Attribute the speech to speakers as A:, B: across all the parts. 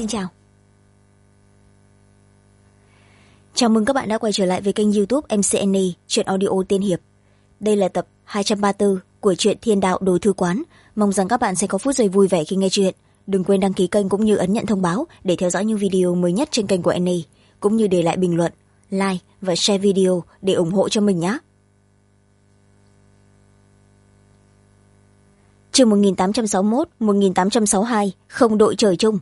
A: Xin chào. Chào mừng các bạn đã quay trở lại với kênh YouTube MCNE Chuyện Audio Tiên Hiệp. Đây là tập 234 của truyện Thiên Đạo Đồ Thư Quán. Mong rằng các bạn sẽ có phút giây vui vẻ khi nghe chuyện. Đừng quên đăng ký kênh cũng như ấn nhận thông báo để theo dõi những video mới nhất trên kênh của NE, cũng như để lại bình luận, like và share video để ủng hộ cho mình nhé. Chương 1861-1862 Không đội trời chung.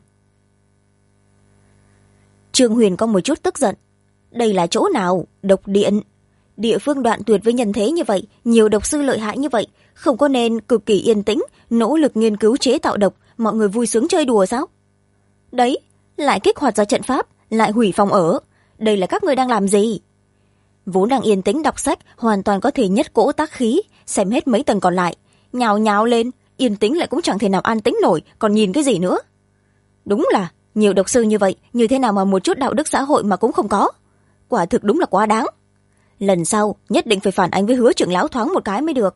A: Trương Huyền có một chút tức giận. Đây là chỗ nào? Độc điện. Địa phương đoạn tuyệt với nhân thế như vậy, nhiều độc sư lợi hại như vậy, không có nên cực kỳ yên tĩnh, nỗ lực nghiên cứu chế tạo độc, mọi người vui sướng chơi đùa sao? Đấy, lại kích hoạt ra trận pháp, lại hủy phòng ở. Đây là các người đang làm gì? Vốn đang yên tĩnh đọc sách, hoàn toàn có thể nhất cỗ tác khí, xem hết mấy tầng còn lại. Nhào nhào lên, yên tĩnh lại cũng chẳng thể nào an tĩnh nổi, còn nhìn cái gì nữa? Đúng là, nhiều độc sư như vậy, như thế nào mà một chút đạo đức xã hội mà cũng không có? Quả thực đúng là quá đáng. Lần sau nhất định phải phản ánh với Hứa trưởng lão thoáng một cái mới được.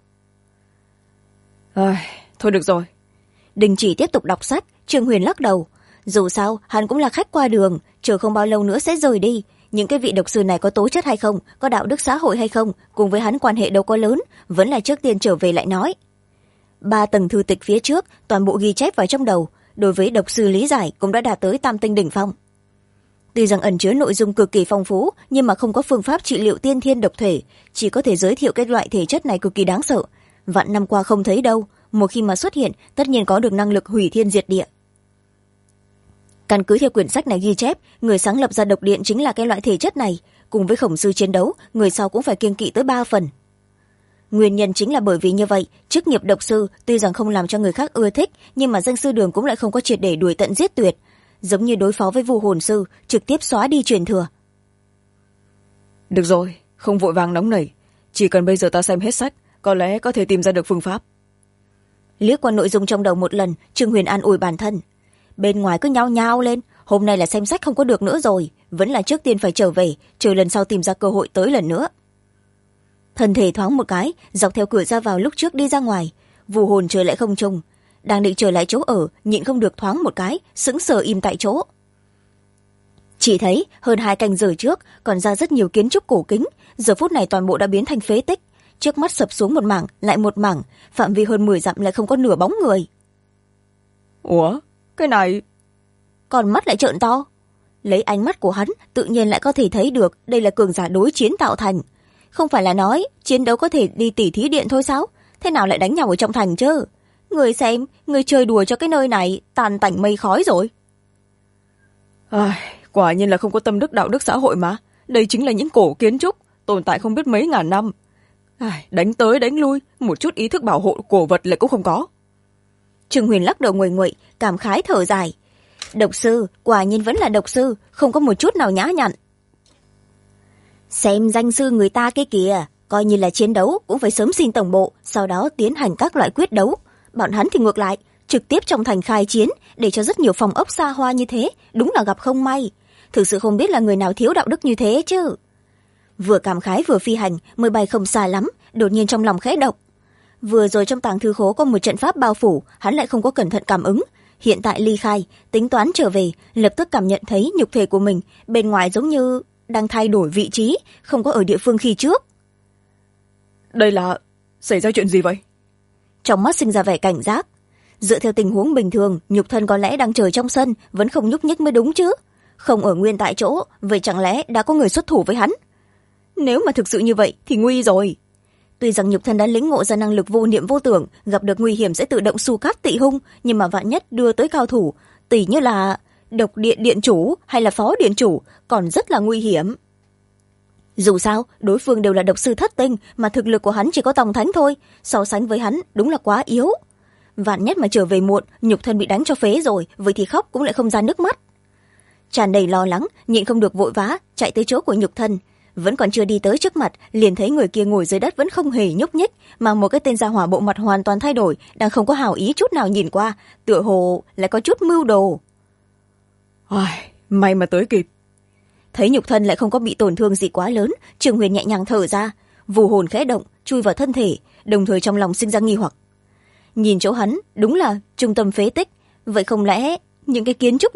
B: Thôi được rồi.
A: Đình chỉ tiếp tục đọc sách, Trương Huyền lắc đầu. Dù sao hắn cũng là khách qua đường, chờ không bao lâu nữa sẽ rời đi. Những cái vị độc sư này có tố chất hay không, có đạo đức xã hội hay không, cùng với hắn quan hệ đâu có lớn, vẫn là trước tiên trở về lại nói. 3 tầng thư tịch phía trước toàn bộ ghi chép vào trong đầu, đối với độc sư lý giải cũng đã đạt tới tam tinh đỉnh phong. Tuy rằng ẩn chứa nội dung cực kỳ phong phú, nhưng mà không có phương pháp trị liệu tiên thiên độc thể, chỉ có thể giới thiệu cái loại thể chất này cực kỳ đáng sợ. Vạn năm qua không thấy đâu, một khi mà xuất hiện, tất nhiên có được năng lực hủy thiên diệt địa. Căn cứ theo quyển sách này ghi chép, người sáng lập ra độc điện chính là cái loại thể chất này, cùng với khổng sư chiến đấu, người sau cũng phải kiêng kỵ tới 3 phần. Nguyên nhân chính là bởi vì như vậy, chức nghiệp độc sư tuy rằng không làm cho người khác ưa thích, nhưng mà danh sư đường cũng lại không có triệt để đuổi tận giết tuyệt, giống như đối phó với Vu hồn sư, trực tiếp xóa đi truyền thừa.
B: Được rồi, không vội vàng nóng nảy, chỉ cần bây giờ ta xem hết sách, có lẽ có thể tìm ra được phương pháp.
A: Liếc qua nội dung trong đầu một lần, Trương Huyền an ủi bản thân. Bên ngoài cứ nhao nhao lên, hôm nay là xem sách không có được nữa rồi, vẫn là trước tiên phải trở về, chờ lần sau tìm ra cơ hội tới lần nữa. Thân thể thoáng một cái, dọc theo cửa ra vào lúc trước đi ra ngoài, Vu hồn trời lại không trùng, đang định trở lại chỗ ở, nhịn không được thoáng một cái, sững sờ im tại chỗ. Chỉ thấy hơn 2 canh giờ trước còn ra rất nhiều kiến trúc cổ kính, giờ phút này toàn bộ đã biến thành phế tích, trước mắt sập xuống một mảng lại một mảng, phạm vi hơn 10 dặm lại không có nửa bóng người.
B: Ủa, cái này...
A: Còn mắt lại trợn to. Lấy ánh mắt của hắn tự nhiên lại có thể thấy được đây là cường giả đối chiến tạo thành. Không phải là nói chiến đấu có thể đi tỉ thí điện thôi sao? Thế nào lại đánh nhau ở trong thành chứ? Người xem, người chơi đùa cho cái nơi này tàn tành mây khói rồi.
B: Quả nhiên là không có tâm đức đạo đức xã hội mà. Đây chính là những cổ kiến trúc tồn tại không biết mấy ngàn năm. Đánh tới đánh lui, một chút ý thức bảo hộ cổ vật lại cũng không có.
A: Trương Huyền lắc đầu nguội nguội, cảm khái thở dài. Độc sư, quả nhiên vẫn là độc sư, không có một chút nào nhã nhặn. Xem danh sư người ta cái kìa, coi như là chiến đấu cũng phải sớm xin tổng bộ, sau đó tiến hành các loại quyết đấu. Bọn hắn thì ngược lại, trực tiếp trong thành khai chiến, để cho rất nhiều phòng ốc xa hoa như thế, đúng là gặp không may. Thực sự không biết là người nào thiếu đạo đức như thế chứ. Vừa cảm khái vừa phi hành, mới bay không xa lắm, đột nhiên trong lòng khẽ động. Vừa rồi trong tàng thư khố có một trận pháp bao phủ, hắn lại không có cẩn thận cảm ứng. Hiện tại ly khai, tính toán trở về, lập tức cảm nhận thấy nhục thể của mình bên ngoài giống như đang thay đổi vị trí, không có ở địa phương khi trước.
B: Đây là... xảy ra chuyện gì vậy?
A: Trong mắt sinh ra vẻ cảnh giác. Dựa theo tình huống bình thường, nhục thân có lẽ đang chờ trong sân, vẫn không nhúc nhích mới đúng chứ. Không ở nguyên tại chỗ, vậy chẳng lẽ đã có người xuất thủ với hắn? Nếu mà thực sự như vậy thì nguy rồi. Tuy rằng nhục thân đã lĩnh ngộ ra năng lực vô niệm vô tưởng, gặp được nguy hiểm sẽ tự động xu cát tị hung, nhưng mà vạn nhất đưa tới cao thủ, tỉ như là độc điện điện chủ hay là phó điện chủ, còn rất là nguy hiểm. Dù sao, đối phương đều là độc sư thất tinh, mà thực lực của hắn chỉ có tòng thánh thôi, so sánh với hắn đúng là quá yếu. Vạn nhất mà trở về muộn, nhục thân bị đánh cho phế rồi, vậy thì khóc cũng lại không ra nước mắt. Tràn đầy lo lắng, nhịn không được vội vã, chạy tới chỗ của nhục thân. Vẫn còn chưa đi tới trước mặt, liền thấy người kia ngồi dưới đất vẫn không hề nhúc nhích, mà một cái tên gia hỏa bộ mặt hoàn toàn thay đổi, đang không có hảo ý chút nào nhìn qua, tựa hồ lại có chút mưu đồ.
B: May mà tới kịp.
A: Thấy nhục thân lại không có bị tổn thương gì quá lớn, Trương Huyền nhẹ nhàng thở ra, vù hồn khẽ động, chui vào thân thể, đồng thời trong lòng sinh ra nghi hoặc. Nhìn chỗ hắn, đúng là trung tâm phế tích, vậy không lẽ những cái kiến trúc này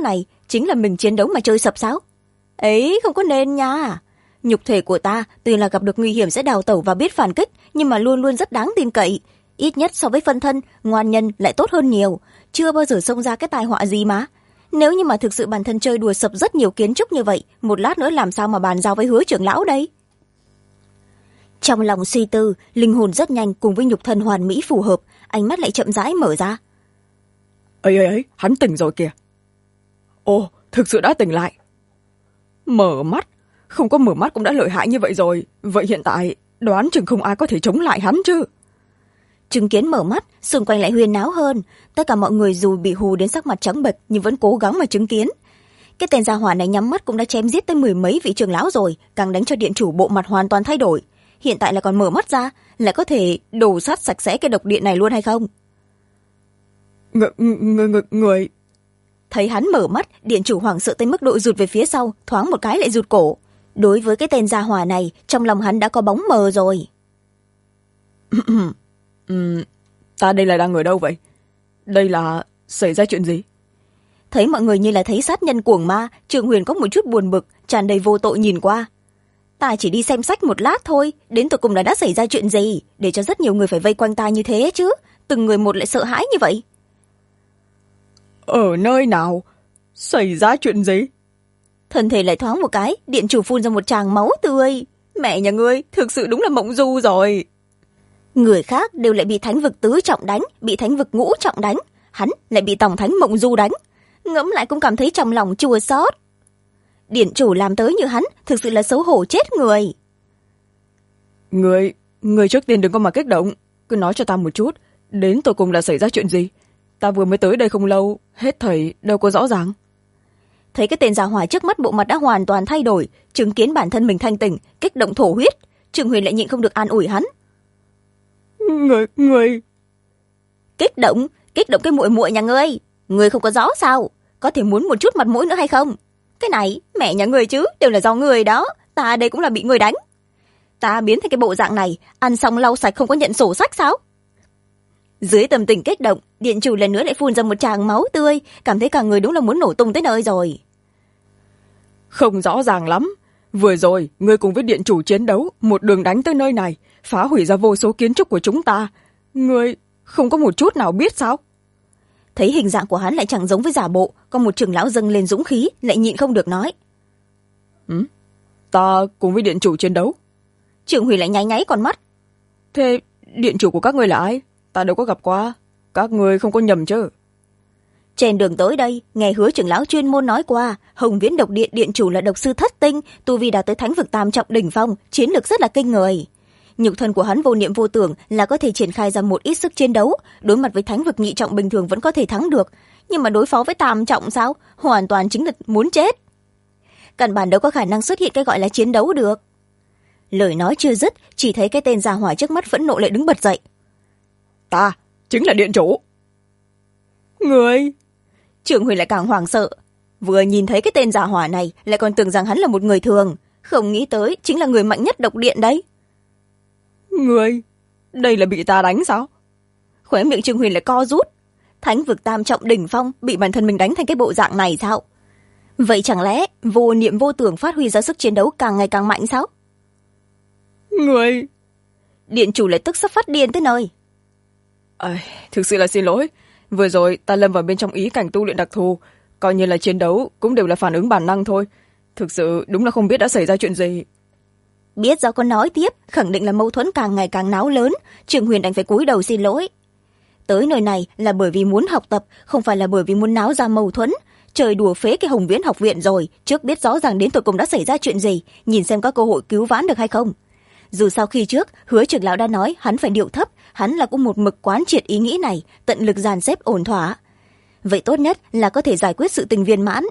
A: chính là mình chiến đấu mà chơi sập sao? Ấy không có nên nha. Nhục thể của ta tuy là gặp được nguy hiểm sẽ đào tẩu và biết phản kích, nhưng mà luôn luôn rất đáng tin cậy. Ít nhất so với phân thân, ngoan nhân lại tốt hơn nhiều. Chưa bao giờ xông ra cái tai họa gì mà. Nếu như mà thực sự bản thân chơi đùa sập rất nhiều kiến trúc như vậy, một lát nữa làm sao mà bàn giao với Hứa trưởng lão đây? Trong lòng suy tư, linh hồn rất nhanh cùng với nhục thân hoàn mỹ phù hợp, ánh mắt lại chậm rãi mở ra.
B: Ấy, hắn tỉnh rồi kìa. Ồ, thực sự đã tỉnh lại. Mở mắt? Không có mở mắt cũng đã lợi hại như vậy rồi. Vậy hiện tại, đoán chừng không ai có thể chống lại hắn chứ.
A: Chứng kiến mở mắt, xung quanh lại huyên náo hơn. Tất cả mọi người dù bị hù đến sắc mặt trắng bệch nhưng vẫn cố gắng mà chứng kiến. Cái tên gia hỏa này nhắm mắt cũng đã chém giết tới 10 mấy vị trưởng lão rồi, càng đánh cho điện chủ bộ mặt hoàn toàn thay đổi. Hiện tại là còn mở mắt ra, lại có thể đổ sát sạch sẽ cái độc điện này luôn hay không?
B: Người...
A: Thấy hắn mở mắt, điện chủ hoảng sợ tới mức độ rụt về phía sau, thoáng một cái lại rụt cổ. Đối với cái tên gia hỏa này, trong lòng hắn đã có bóng mờ rồi.
B: Ta đây là đang ở đâu vậy? Đây là xảy ra chuyện gì?
A: Thấy mọi người như là thấy sát nhân cuồng ma, Trương Huyền có một chút buồn bực, tràn đầy vô tội nhìn qua. Ta chỉ đi xem sách một lát thôi, đến tụi cùng đã xảy ra chuyện gì, để cho rất nhiều người phải vây quanh ta như thế chứ, từng người một lại sợ hãi như vậy.
B: Ở nơi nào? Xảy ra chuyện gì?
A: Thân thể lại thoáng một cái, điện chủ phun ra một tràng máu tươi. Mẹ nhà ngươi, thực sự đúng là mộng du rồi. Người khác đều lại bị thánh vực tứ trọng đánh, bị thánh vực ngũ trọng đánh, hắn lại bị tổng thánh mộng du đánh. Ngẫm lại cũng cảm thấy trong lòng chua xót. Điện chủ làm tới như hắn, thực sự là xấu hổ chết người.
B: Người trước tiên đừng có mà kích động, cứ nói cho ta một chút, đến tụi cùng là xảy ra chuyện gì? Ta vừa mới tới đây không lâu, hết thảy đâu có rõ ràng.
A: Thấy cái tên gia hỏa trước mắt bộ mặt đã hoàn toàn thay đổi, chứng kiến bản thân mình thanh tỉnh, kích động thổ huyết, Trương Huyền lại nhịn không được an ủi hắn.
B: Người...
A: Kích động cái muội muội nhà ngươi. Ngươi không có rõ sao? Có thể muốn một chút mặt mũi nữa hay không? Cái này, mẹ nhà ngươi chứ, đều là do ngươi đó. Ta đây cũng là bị ngươi đánh. Ta biến thành cái bộ dạng này, ăn xong lau sạch không có nhận sổ sách sao? Dưới tâm tình kích động, điện chủ lần nữa lại phun ra một tràng máu tươi, cảm thấy cả người đúng là muốn nổ tung tới nơi rồi.
B: Không rõ ràng lắm. Vừa rồi, ngươi cùng với điện chủ chiến đấu, một đường đánh tới nơi này, phá hủy ra vô số kiến trúc của chúng ta. Ngươi không có một chút nào biết sao?
A: Thấy hình dạng của hắn lại chẳng giống với giả bộ, có một trưởng lão dâng lên dũng khí, lại nhịn không được nói.
B: Ta cùng với điện chủ chiến đấu.
A: Trưởng Hủy lại nháy nháy con mắt.
B: Thế điện chủ của các ngươi là ai? Ta đâu có gặp qua. Các ngươi không có nhầm chứ?
A: Trên đường tới đây, nghe Hứa trưởng lão chuyên môn nói qua, Hồng Viễn Độc Điện điện chủ là độc sư thất tinh, tu vi đạt tới thánh vực tam trọng đỉnh phong, chiến lược rất là kinh người. Nhục thân của hắn vô niệm vô tưởng là có thể triển khai ra một ít sức chiến đấu, đối mặt với thánh vực nhị trọng bình thường vẫn có thể thắng được, nhưng mà đối phó với tam trọng sao? Hoàn toàn chính là muốn chết. Căn bản đâu có khả năng xuất hiện cái gọi là chiến đấu được. Lời nói chưa dứt, chỉ thấy cái tên gia hỏa trước mắt phẫn nộ lại đứng bật dậy.
B: Ta chính là điện chủ. Người...
A: Trưởng Huyền lại càng hoảng sợ. Vừa nhìn thấy cái tên gia hỏa này lại còn tưởng rằng hắn là một người thường, không nghĩ tới chính là người mạnh nhất độc điện đấy.
B: Người... đây là bị ta đánh sao?
A: Khóe miệng Trương Huyền lại co rút. Thánh vực tam trọng đỉnh phong bị bản thân mình đánh thành cái bộ dạng này sao? Vậy chẳng lẽ vô niệm vô tưởng phát huy ra sức chiến đấu càng ngày càng mạnh sao?
B: Người...
A: Điện chủ lại tức sắp phát điên tới nơi.
B: Thực sự là xin lỗi. Vừa rồi ta lâm vào bên trong ý cảnh tu luyện đặc thù, coi như là chiến đấu cũng đều là phản ứng bản năng thôi. Thực sự đúng là không biết đã xảy ra chuyện gì.
A: Biết do con nói tiếp, khẳng định là mâu thuẫn càng ngày càng náo lớn, Trương Huyền đành phải cúi đầu xin lỗi. Tới nơi này là bởi vì muốn học tập, không phải là bởi vì muốn náo ra mâu thuẫn. Trời đùa phế cái Hồng Viễn học viện rồi, trước biết rõ ràng đến tụi cùng đã xảy ra chuyện gì, nhìn xem có cơ hội cứu vãn được hay không. Dù sau khi trước, Hứa trưởng lão đã nói hắn phải điệu thấp, hắn là cũng một mực quán triệt ý nghĩ này, tận lực dàn xếp ổn thỏa. Vậy tốt nhất là có thể giải quyết sự tình viên mãn.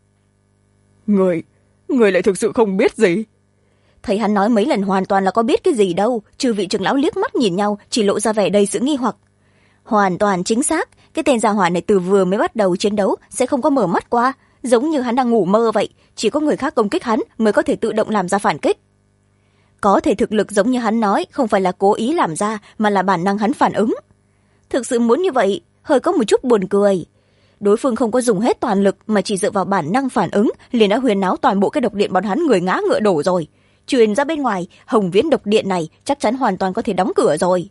B: Người lại thực sự không biết gì.
A: Thấy hắn nói mấy lần hoàn toàn là có biết cái gì đâu, trừ vị trưởng lão liếc mắt nhìn nhau, chỉ lộ ra vẻ đầy sự nghi hoặc. Hoàn toàn chính xác, cái tên gia hỏa này từ vừa mới bắt đầu chiến đấu sẽ không có mở mắt qua, giống như hắn đang ngủ mơ vậy, chỉ có người khác công kích hắn mới có thể tự động làm ra phản kích. Có thể thực lực giống như hắn nói không phải là cố ý làm ra, mà là bản năng hắn phản ứng. Thực sự muốn như vậy, hơi có một chút buồn cười. đối phương không có dùng hết toàn lực mà chỉ dựa vào bản năng phản ứng liền đã huyền náo toàn bộ cái độc điện bọn hắn người ngã ngựa đổ rồi. Truyền ra bên ngoài, Hồng Viễn độc điện này chắc chắn hoàn toàn có thể đóng cửa rồi.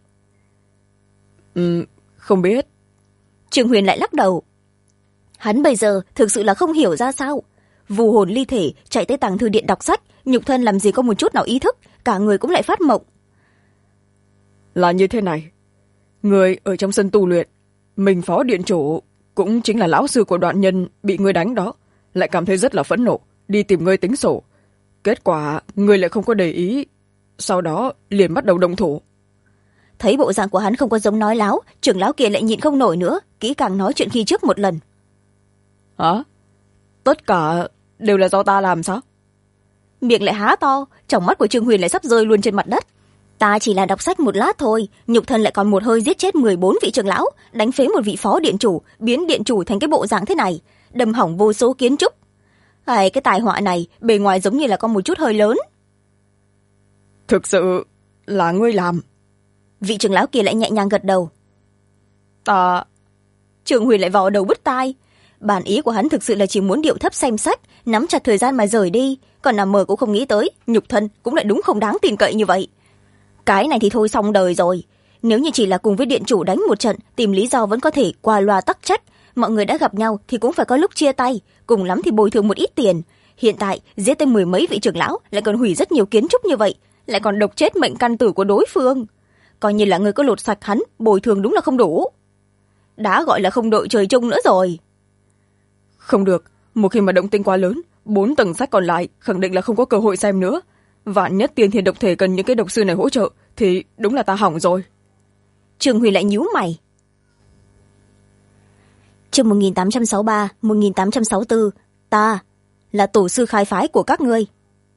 B: Không biết.
A: Trương Huyền lại lắc đầu. Hắn bây giờ thực sự là không hiểu ra sao. Vù hồn ly thể chạy tới tàng thư điện đọc sách, nhục thân làm gì có một chút nào ý thức, cả người cũng lại phát mộng.
B: Là như thế này, người ở trong sân tu luyện, mình phó điện chủ cũng chính là lão sư của Đoạn Nhân bị ngươi đánh đó, lại cảm thấy rất là phẫn nộ, đi tìm ngươi tính sổ. Kết quả ngươi lại không có để ý, sau đó liền bắt đầu động thủ.
A: Thấy bộ dạng của hắn không có giống nói láo, trưởng lão kia lại nhịn không nổi nữa, kỹ càng nói chuyện khi trước một lần.
B: Hả? Tất cả đều là do ta làm sao?
A: Miệng lại há to, trong mắt của Trương Huyền lại sắp rơi luôn trên mặt đất. Ta chỉ là đọc sách một lát thôi, nhục thân lại còn một hơi giết chết 14 vị trưởng lão, đánh phế một vị phó điện chủ, biến điện chủ thành cái bộ dạng thế này, đâm hỏng vô số kiến trúc. Cái tài họa này bề ngoài giống như là có một chút hơi lớn.
B: Thực sự là ngươi làm?
A: Vị trưởng lão kia lại nhẹ nhàng gật đầu.
B: Ta...
A: Trương Huyền lại vò đầu bứt tai. Bản ý của hắn thực sự là chỉ muốn điệu thấp xem sách, nắm chặt thời gian mà rời đi, còn nằm mơ cũng không nghĩ tới nhục thân cũng lại đúng không đáng tin cậy như vậy. Cái này thì thôi xong đời rồi. Nếu như chỉ là cùng với điện chủ đánh một trận, tìm lý do vẫn có thể qua loa tắc trách. Mọi người đã gặp nhau thì cũng phải có lúc chia tay, cùng lắm thì bồi thường một ít tiền. Hiện tại giết tới 10 mấy vị trưởng lão, lại còn hủy rất nhiều kiến trúc như vậy, lại còn độc chết mệnh căn tử của đối phương. Coi như là người có lột sạch hắn, bồi thường đúng là không đủ. Đã gọi là không đội trời chung nữa rồi.
B: Không được, một khi mà động tĩnh quá lớn, 4 tầng sách còn lại khẳng định là không có cơ hội xem nữa. Vạn nhất tiên thiên độc thể cần những cái độc sư này hỗ trợ thì đúng là ta hỏng rồi.
A: Trương Huy lại nhíu mày. Chương 1863, 1864, ta là tổ sư khai phái của các ngươi.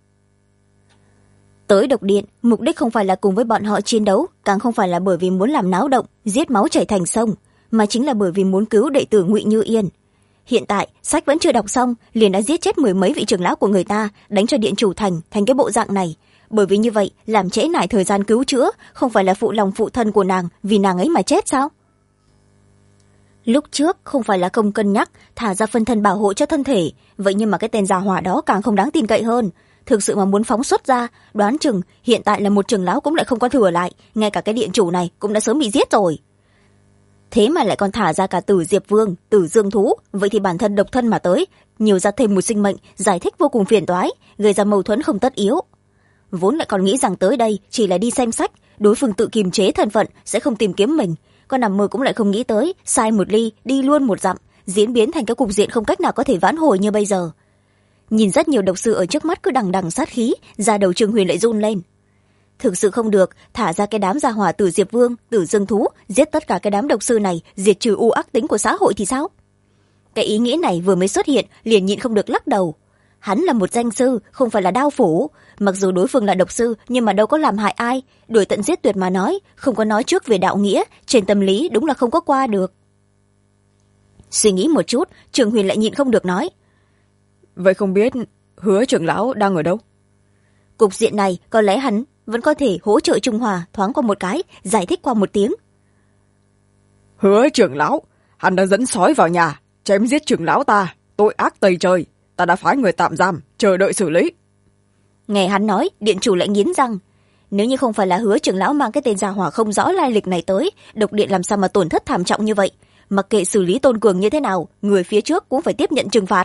A: Tới độc điện, mục đích không phải là cùng với bọn họ chiến đấu, càng không phải là bởi vì muốn làm náo động, giết máu chảy thành sông, mà chính là bởi vì muốn cứu đệ tử Ngụy Như Yên. Hiện tại, sách vẫn chưa đọc xong, liền đã giết chết 10 mấy vị trưởng lão của người ta, đánh cho điện chủ thành cái bộ dạng này. Bởi vì như vậy, làm trễ nải thời gian cứu chữa, không phải là phụ lòng phụ thân của nàng vì nàng ấy mà chết sao? Lúc trước không phải là không cân nhắc thả ra phân thân bảo hộ cho thân thể, vậy nhưng mà cái tên già hỏa đó càng không đáng tin cậy hơn. Thực sự mà muốn phóng xuất ra, đoán chừng hiện tại là một trưởng lão cũng lại không có thừa lại, ngay cả cái điện chủ này cũng đã sớm bị giết rồi. Thế mà lại còn thả ra cả Tử Diệp Vương, Tử Dương Thú, vậy thì bản thân độc thân mà tới, nhiều ra thêm một sinh mệnh, giải thích vô cùng phiền toái, gây ra mâu thuẫn không tất yếu. Vốn lại còn nghĩ rằng tới đây chỉ là đi xem sách, đối phương tự kiềm chế thân phận sẽ không tìm kiếm mình, con nằm mơ cũng lại không nghĩ tới sai một ly đi luôn một dặm, diễn biến thành cái cục diện không cách nào có thể vãn hồi như bây giờ. Nhìn rất nhiều độc sư ở trước mắt cứ đằng đằng sát khí, da đầu Trương Huyền lại run lên. Thực sự không được, thả ra cái đám gia hỏa Tử Diệp Vương, Tử Dương Thú, giết tất cả cái đám độc sư này, diệt trừ u ác tính của xã hội thì sao? Cái ý nghĩ này vừa mới xuất hiện liền nhịn không được lắc đầu. Hắn là một danh sư, không phải là đao phủ, mặc dù đối phương là độc sư nhưng mà đâu có làm hại ai, đuổi tận giết tuyệt mà nói, không có nói trước về đạo nghĩa, trên tâm lý đúng là không có qua được. Suy nghĩ một chút, Trường Huyền lại nhịn không được nói.
B: Vậy không biết Hứa trưởng lão đang ở đâu?
A: Cục diện này có lẽ hắn vẫn có thể hỗ trợ Trung Hòa thoáng qua một cái, giải thích qua một tiếng.
B: Hứa trưởng lão, hắn đã dẫn sói vào nhà, chém giết trưởng lão ta, tội ác tày trời, ta đã phái người tạm giam, chờ đợi xử lý.
A: Nghe hắn nói, điện chủ lại nghiến răng. Nếu như không phải là Hứa trưởng lão mang cái tên gia hỏa không rõ lai lịch này tới, độc điện làm sao mà tổn thất thảm trọng như vậy? Mặc kệ xử lý Tôn Cường như thế nào, người phía trước cũng phải tiếp nhận trừng phạt.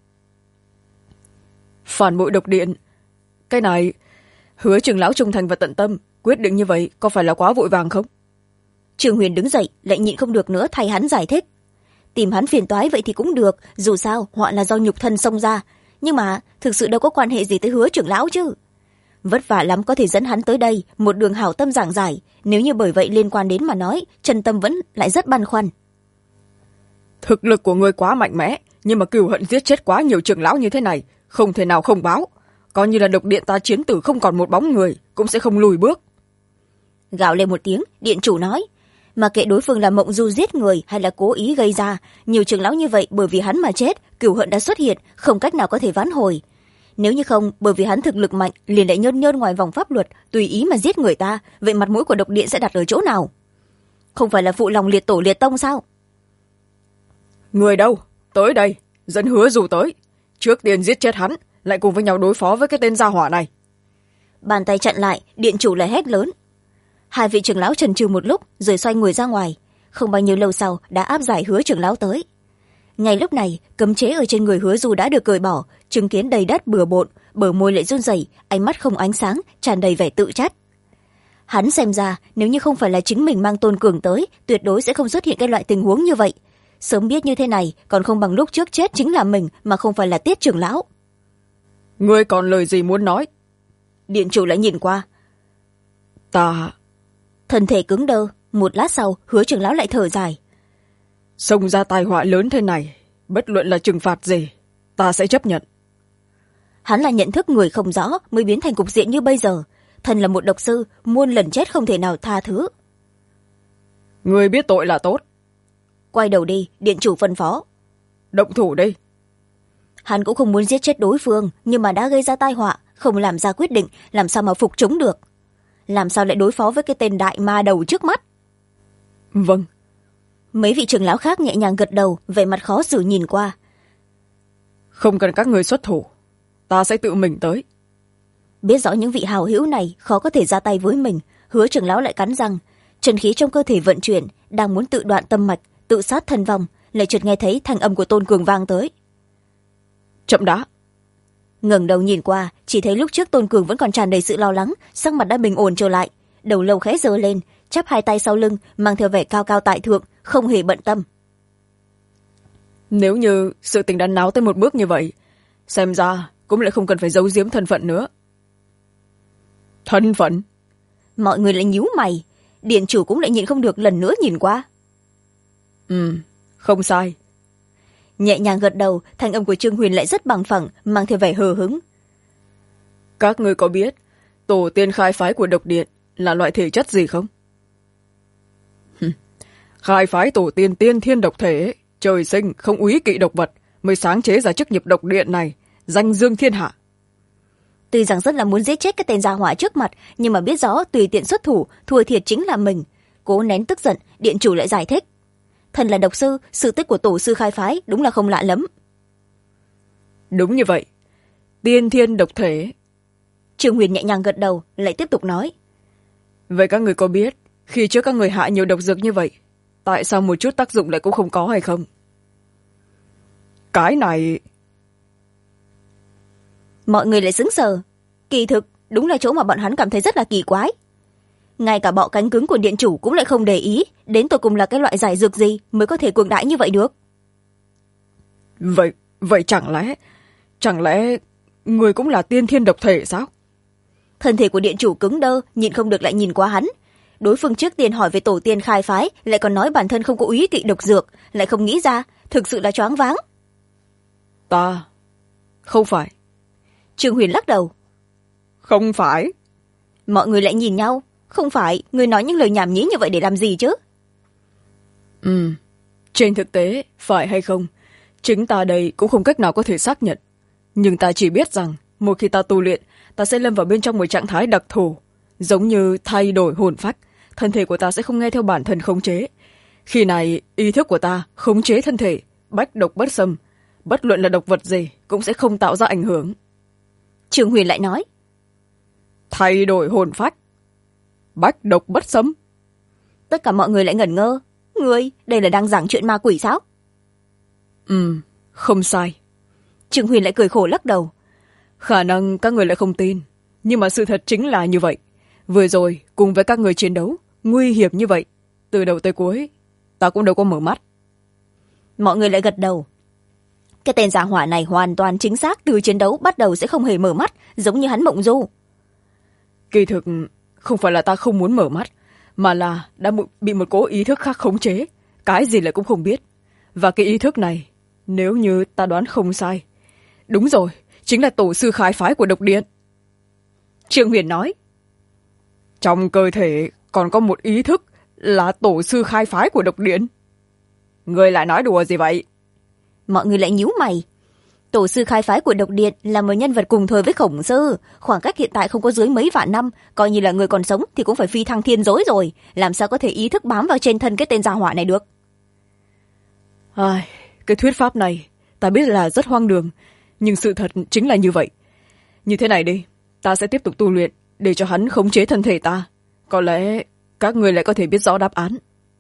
B: Phản bội độc điện, cái này Hứa trưởng lão trung thành và tận tâm, quyết định như vậy có phải là quá vội vàng không?
A: Trường Huyền đứng dậy, lại nhịn không được nữa thay hắn giải thích. Tìm hắn phiền toái vậy thì cũng được, dù sao họ là do nhục thân xông ra, nhưng mà thực sự đâu có quan hệ gì tới Hứa trưởng lão chứ. Vất vả lắm có thể dẫn hắn tới đây, một đường hảo tâm giảng giải, nếu như bởi vậy liên quan đến mà nói, chân tâm vẫn lại rất băn khoăn.
B: Thực lực của người quá mạnh mẽ, nhưng mà cừu hận giết chết quá nhiều trưởng lão như thế này, không thể nào không báo. Coi như là độc điện ta chiến tử không còn một bóng người, cũng sẽ không lùi bước.
A: Gào lên một tiếng, điện chủ nói. Mà kệ đối phương là mộng du giết người hay là cố ý gây ra, nhiều trưởng lão như vậy bởi vì hắn mà chết, cừu hận đã xuất hiện, không cách nào có thể vãn hồi. Nếu như không, bởi vì hắn thực lực mạnh, liền lại nhơn nhơn ngoài vòng pháp luật, tùy ý mà giết người ta, vậy mặt mũi của độc điện sẽ đặt ở chỗ nào? Không phải là phụ lòng liệt tổ liệt tông sao?
B: Người đâu? Tới đây, dẫn Hứa Du tới. Trước tiên giết chết hắn, lại cùng với nhau đối phó với cái tên gia hỏa này.
A: Bàn tay chặn lại, điện chủ lại hét lớn. Hai vị trưởng lão chần chừ một lúc rồi xoay người ra ngoài. Không bao nhiêu lâu sau đã áp giải Hứa trưởng lão tới. Ngay lúc này, cấm chế ở trên người Hứa Du đã được cởi bỏ, chứng kiến đầy đất bừa bộn, bờ môi lại run rẩy, ánh mắt không ánh sáng, tràn đầy vẻ tự trách. Hắn xem ra nếu như không phải là chính mình mang Tôn Cường tới, tuyệt đối sẽ không xuất hiện cái loại tình huống như vậy. Sớm biết như thế này, còn không bằng lúc trước chết chính là mình mà không phải là Tiết trưởng lão.
B: Ngươi còn lời gì muốn nói?
A: Điện chủ lại nhìn qua.
B: Ta...
A: Thân thể cứng đơ, một lát sau Hứa trưởng lão lại thở dài.
B: Xông ra tai họa lớn thế này, bất luận là trừng phạt gì, ta sẽ chấp nhận.
A: Hắn là nhận thức người không rõ mới biến thành cục diện như bây giờ. Thần là một độc sư, muôn lần chết không thể nào tha thứ.
B: Ngươi biết tội là tốt.
A: Quay đầu đi, điện chủ phân phó.
B: Động thủ đi.
A: Hắn cũng không muốn giết chết đối phương, nhưng mà đã gây ra tai họa, không làm ra quyết định, làm sao mà phục chúng được. Làm sao lại đối phó với cái tên đại ma đầu trước mắt?
B: Vâng.
A: Mấy vị trưởng lão khác nhẹ nhàng gật đầu, vẻ mặt khó xử nhìn qua.
B: Không cần các người xuất thủ, ta sẽ tự mình tới.
A: Biết rõ những vị hào hữu này khó có thể ra tay với mình, Hứa trưởng lão lại cắn răng. Chân khí trong cơ thể vận chuyển, đang muốn tự đoạn tâm mạch, tự sát thân vong, lại chợt nghe thấy thanh âm của Tôn Cường vang tới.
B: Chậm đã.
A: Ngẩng đầu nhìn qua, chỉ thấy lúc trước Tôn Cường vẫn còn tràn đầy sự lo lắng, sắc mặt đã bình ổn trở lại, đầu lâu khẽ giơ lên, chắp hai tay sau lưng, mang theo vẻ cao cao tại thượng, không hề bận tâm.
B: Nếu như sự tình đã náo tới một bước như vậy, xem ra cũng lại không cần phải giấu giếm thân phận nữa. Thân phận?
A: Mọi người lại nhíu mày, điện chủ cũng lại nhịn không được lần nữa nhìn qua.
B: Không sai.
A: Nhẹ nhàng gật đầu, thanh âm của Trương Huyền lại rất bằng phẳng, mang theo vẻ hờ hững.
B: Các ngươi có biết tổ tiên khai phái của độc điện là loại thể chất gì không? Khai phái tổ tiên tiên thiên độc thể, trời sinh không úy kỵ độc vật, mới sáng chế ra chức nghiệp độc điện này, danh dương thiên hạ.
A: Tuy rằng rất là muốn giết chết cái tên gia hỏa trước mặt, nhưng mà biết rõ tùy tiện xuất thủ, thua thiệt chính là mình. Cố nén tức giận, điện chủ lại giải thích. Thần là độc sư, sự tích của tổ sư khai phái đúng là không lạ lắm.
B: Đúng như vậy. Tiên thiên độc thể.
A: Trương Huyền nhẹ nhàng gật đầu, lại tiếp tục nói.
B: Vậy các người có biết, khi trước các người hạ nhiều độc dược như vậy, tại sao một chút tác dụng lại cũng không có hay không? Cái này...
A: Mọi người lại sững sờ. Kỳ thực, đúng là chỗ mà bọn hắn cảm thấy rất là kỳ quái. Ngay cả bọ cánh cứng của điện chủ cũng lại không để ý, đến tột cùng là cái loại giải dược gì mới có thể cường đại như vậy được.
B: Vậy chẳng lẽ người cũng là tiên thiên độc thể sao?
A: Thân thể của điện chủ cứng đơ, nhịn không được lại nhìn qua hắn. Đối phương trước tiên hỏi về tổ tiên khai phái, lại còn nói bản thân không có úy kỵ độc dược, lại không nghĩ ra, thực sự là choáng váng.
B: Ta... không phải.
A: Trương Huyền lắc đầu.
B: Không phải.
A: Mọi người lại nhìn nhau. Không phải, người nói những lời nhảm nhí như vậy để làm gì chứ?
B: Trên thực tế, phải hay không, chính ta đây cũng không cách nào có thể xác nhận. Nhưng ta chỉ biết rằng, một khi ta tu luyện, ta sẽ lâm vào bên trong một trạng thái đặc thù, giống như thay đổi hồn phách, thân thể của ta sẽ không nghe theo bản thân khống chế. Khi này, ý thức của ta khống chế thân thể, bách độc bất xâm, bất luận là độc vật gì cũng sẽ không tạo ra ảnh hưởng.
A: Trương Huyền lại nói.
B: Thay đổi hồn phách, bách độc bất xâm.
A: Tất cả mọi người lại ngẩn ngơ. Ngươi, đây là đang giảng chuyện ma quỷ sao?
B: Không sai.
A: Trương Huyền lại cười khổ lắc đầu.
B: Khả năng các người lại không tin, nhưng mà sự thật chính là như vậy. Vừa rồi, cùng với các người chiến đấu, nguy hiểm như vậy, từ đầu tới cuối, ta cũng đâu có mở mắt.
A: Mọi người lại gật đầu. Cái tên giả hỏa này hoàn toàn chính xác, từ chiến đấu bắt đầu sẽ không hề mở mắt, giống như hắn mộng du.
B: Kỳ thực, không phải là ta không muốn mở mắt, mà là đã bị một cỗ ý thức khác khống chế, cái gì lại cũng không biết. Và cái ý thức này, nếu như ta đoán không sai, đúng rồi, chính là tổ sư khai phái của độc điện.
A: Trương Huyền nói.
B: Trong cơ thể còn có một ý thức là tổ sư khai phái của độc điện. Người lại nói đùa gì vậy?
A: Mọi người lại nhíu mày. Tổ sư khai phái của độc điện là một nhân vật cùng thời với Khổng Sư, khoảng cách hiện tại không có dưới mấy vạn năm, coi như là người còn sống thì cũng phải phi thăng thiên giới rồi, làm sao có thể ý thức bám vào trên thân cái tên gia hỏa này được.
B: cái thuyết pháp này ta biết là rất hoang đường, nhưng sự thật chính là như vậy. Như thế này đi, ta sẽ tiếp tục tu luyện để cho hắn khống chế thân thể ta. Có lẽ các người lại có thể biết rõ đáp án.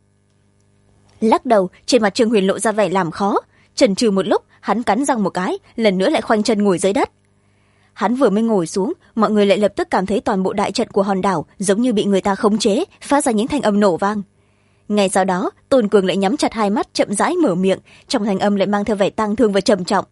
A: Lắc đầu, trên mặt Trương Huyền lộ ra vẻ làm khó. Chần chừ một lúc, hắn cắn răng một cái, lần nữa lại khoanh chân ngồi dưới đất. Hắn vừa mới ngồi xuống, mọi người lại lập tức cảm thấy toàn bộ đại trận của hòn đảo giống như bị người ta khống chế, phát ra những thanh âm nổ vang. Ngay sau đó, Tôn Cường lại nhắm chặt hai mắt, chậm rãi mở miệng, trong thanh âm lại mang theo vẻ tang thương và trầm trọng.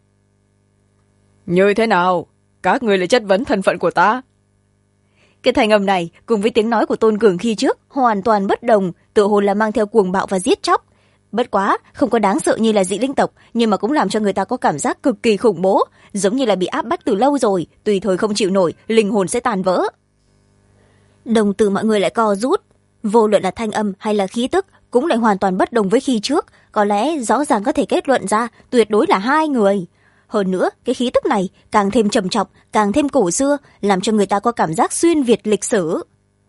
B: Như thế nào? Các người lại chất vấn thân phận của ta?
A: Cái thanh âm này cùng với tiếng nói của Tôn Cường khi trước hoàn toàn bất đồng, tựa hồ là mang theo cuồng bạo và giết chóc. Bất quá, không có đáng sợ như là dị linh tộc, nhưng mà cũng làm cho người ta có cảm giác cực kỳ khủng bố, giống như là bị áp bách từ lâu rồi, tùy thời không chịu nổi, linh hồn sẽ tàn vỡ. Đồng tử mọi người lại co rút, vô luận là thanh âm hay là khí tức cũng lại hoàn toàn bất đồng với khi trước, có lẽ rõ ràng có thể kết luận ra tuyệt đối là hai người. Hơn nữa, cái khí tức này càng thêm trầm trọng, càng thêm cổ xưa, làm cho người ta có cảm giác xuyên việt lịch sử.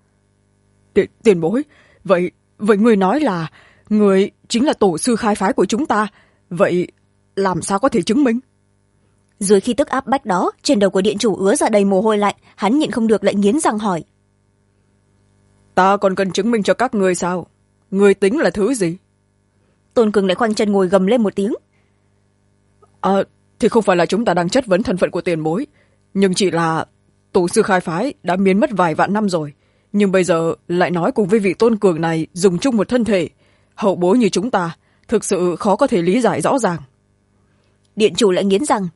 B: Tiền bối, vậy người nói là người chính là tổ sư khai phái của chúng ta, vậy làm sao có thể chứng minh?
A: Dưới khí tức áp bách đó, trên đầu của điện chủ ứa ra đầy mồ hôi lạnh, hắn nhịn không được lại nghiến răng hỏi.
B: Ta còn cần chứng minh cho các ngươi sao? Ngươi tính là thứ gì?
A: Tôn Cường lại khoanh chân ngồi gầm lên một tiếng.
B: Thì không phải là chúng ta đang chất vấn thân phận của tiền bối, nhưng chỉ là tổ sư khai phái đã biến mất vài vạn năm rồi, nhưng bây giờ lại nói cùng với vị Tôn Cường này dùng chung một thân thể, hậu bối như chúng ta thực sự khó có thể lý giải rõ ràng.
A: Điện chủ lại nghiến răng.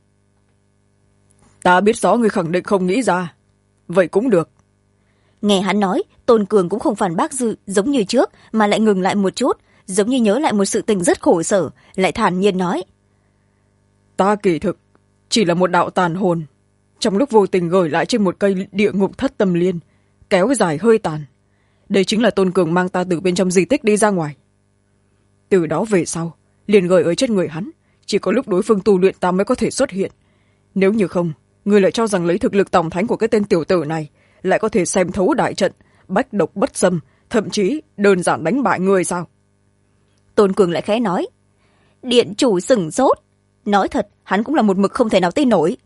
B: Ta biết rõ người khẳng định không nghĩ ra, vậy cũng được.
A: Nghe hắn nói, Tôn Cường cũng không phản bác giống như trước, mà lại ngừng lại một chút, giống như nhớ lại một sự tình rất khổ sở, lại thản nhiên nói.
B: Ta kỳ thực chỉ là một đạo tàn hồn, trong lúc vô tình gửi lại trên một cây địa ngục thất tâm liên, kéo dài hơi tàn. Đây chính là Tôn Cường mang ta từ bên trong di tích đi ra ngoài. Từ đó về sau, liền gửi ở trên người hắn, chỉ có lúc đối phương tu luyện ta mới có thể xuất hiện. Nếu như không, người lại cho rằng lấy thực lực tổng thánh của cái tên tiểu tử này lại có thể xem thấu đại trận, bách độc bất xâm, thậm chí đơn giản đánh bại người sao?
A: Tôn Cường lại khẽ nói. Điện chủ sửng sốt. Nói thật, hắn cũng là một mực không thể nào tin nổi.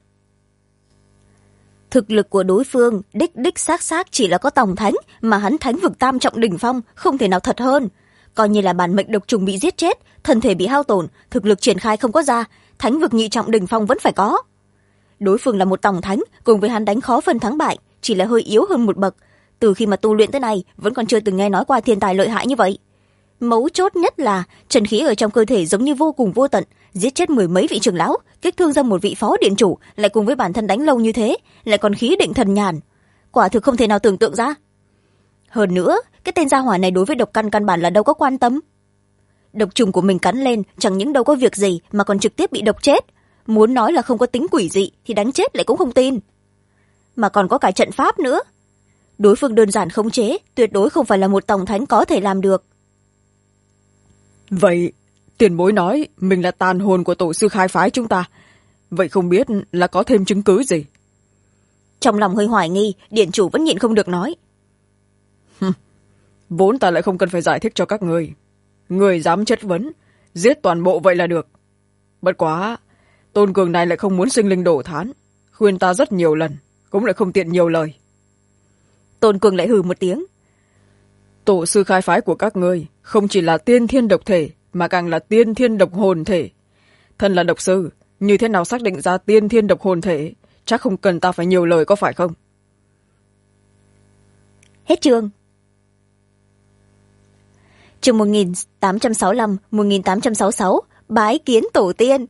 A: Thực lực của đối phương đích xác chỉ là có tổng thánh, mà hắn thánh vực tam trọng đỉnh phong, không thể nào thật hơn. Coi như là bản mệnh độc trùng bị giết chết, thân thể bị hao tổn, thực lực triển khai không có ra, thánh vực nhị trọng đỉnh phong vẫn phải có. Đối phương là một tổng thánh, cùng với hắn đánh khó phân thắng bại, chỉ là hơi yếu hơn một bậc. Từ khi mà tu luyện tới nay, vẫn còn chưa từng nghe nói qua thiên tài lợi hại như vậy. Mấu chốt nhất là chân khí ở trong cơ thể giống như vô cùng vô tận, giết chết mười mấy vị trưởng lão, kích thương ra một vị phó điện chủ, lại cùng với bản thân đánh lâu như thế, lại còn khí định thần nhàn, quả thực không thể nào tưởng tượng ra. Hơn nữa, cái tên gia hỏa này đối với độc căn bản là đâu có quan tâm. Độc trùng của mình cắn lên, chẳng những đâu có việc gì mà còn trực tiếp bị độc chết. Muốn nói là không có tính quỷ dị thì đánh chết lại cũng không tin. Mà còn có cả trận pháp nữa. Đối phương đơn giản khống chế, tuyệt đối không phải là một tổng thánh có thể làm được.
B: Vậy tiền bối nói mình là tàn hồn của tổ sư khai phái chúng ta, vậy không biết là có thêm chứng cứ gì?
A: Trong lòng hơi hoài nghi, điện chủ vẫn nhịn không được nói.
B: Vốn ta lại không cần phải giải thích cho các người dám chất vấn, giết toàn bộ vậy là được. Bất quá Tôn Cường này lại không muốn sinh linh đổ thán, khuyên ta rất nhiều lần, cũng lại không tiện nhiều lời.
A: Tôn Cường lại hừ một tiếng.
B: Tổ sư khai phái của các ngươi không chỉ là tiên thiên độc thể, mà càng là tiên thiên độc hồn thể. Thân là độc sư, như thế nào xác định ra tiên thiên độc hồn thể, chắc không cần ta phải nhiều lời có phải không?
A: Hết chương. Chương 1865-1866, bái kiến tổ tiên.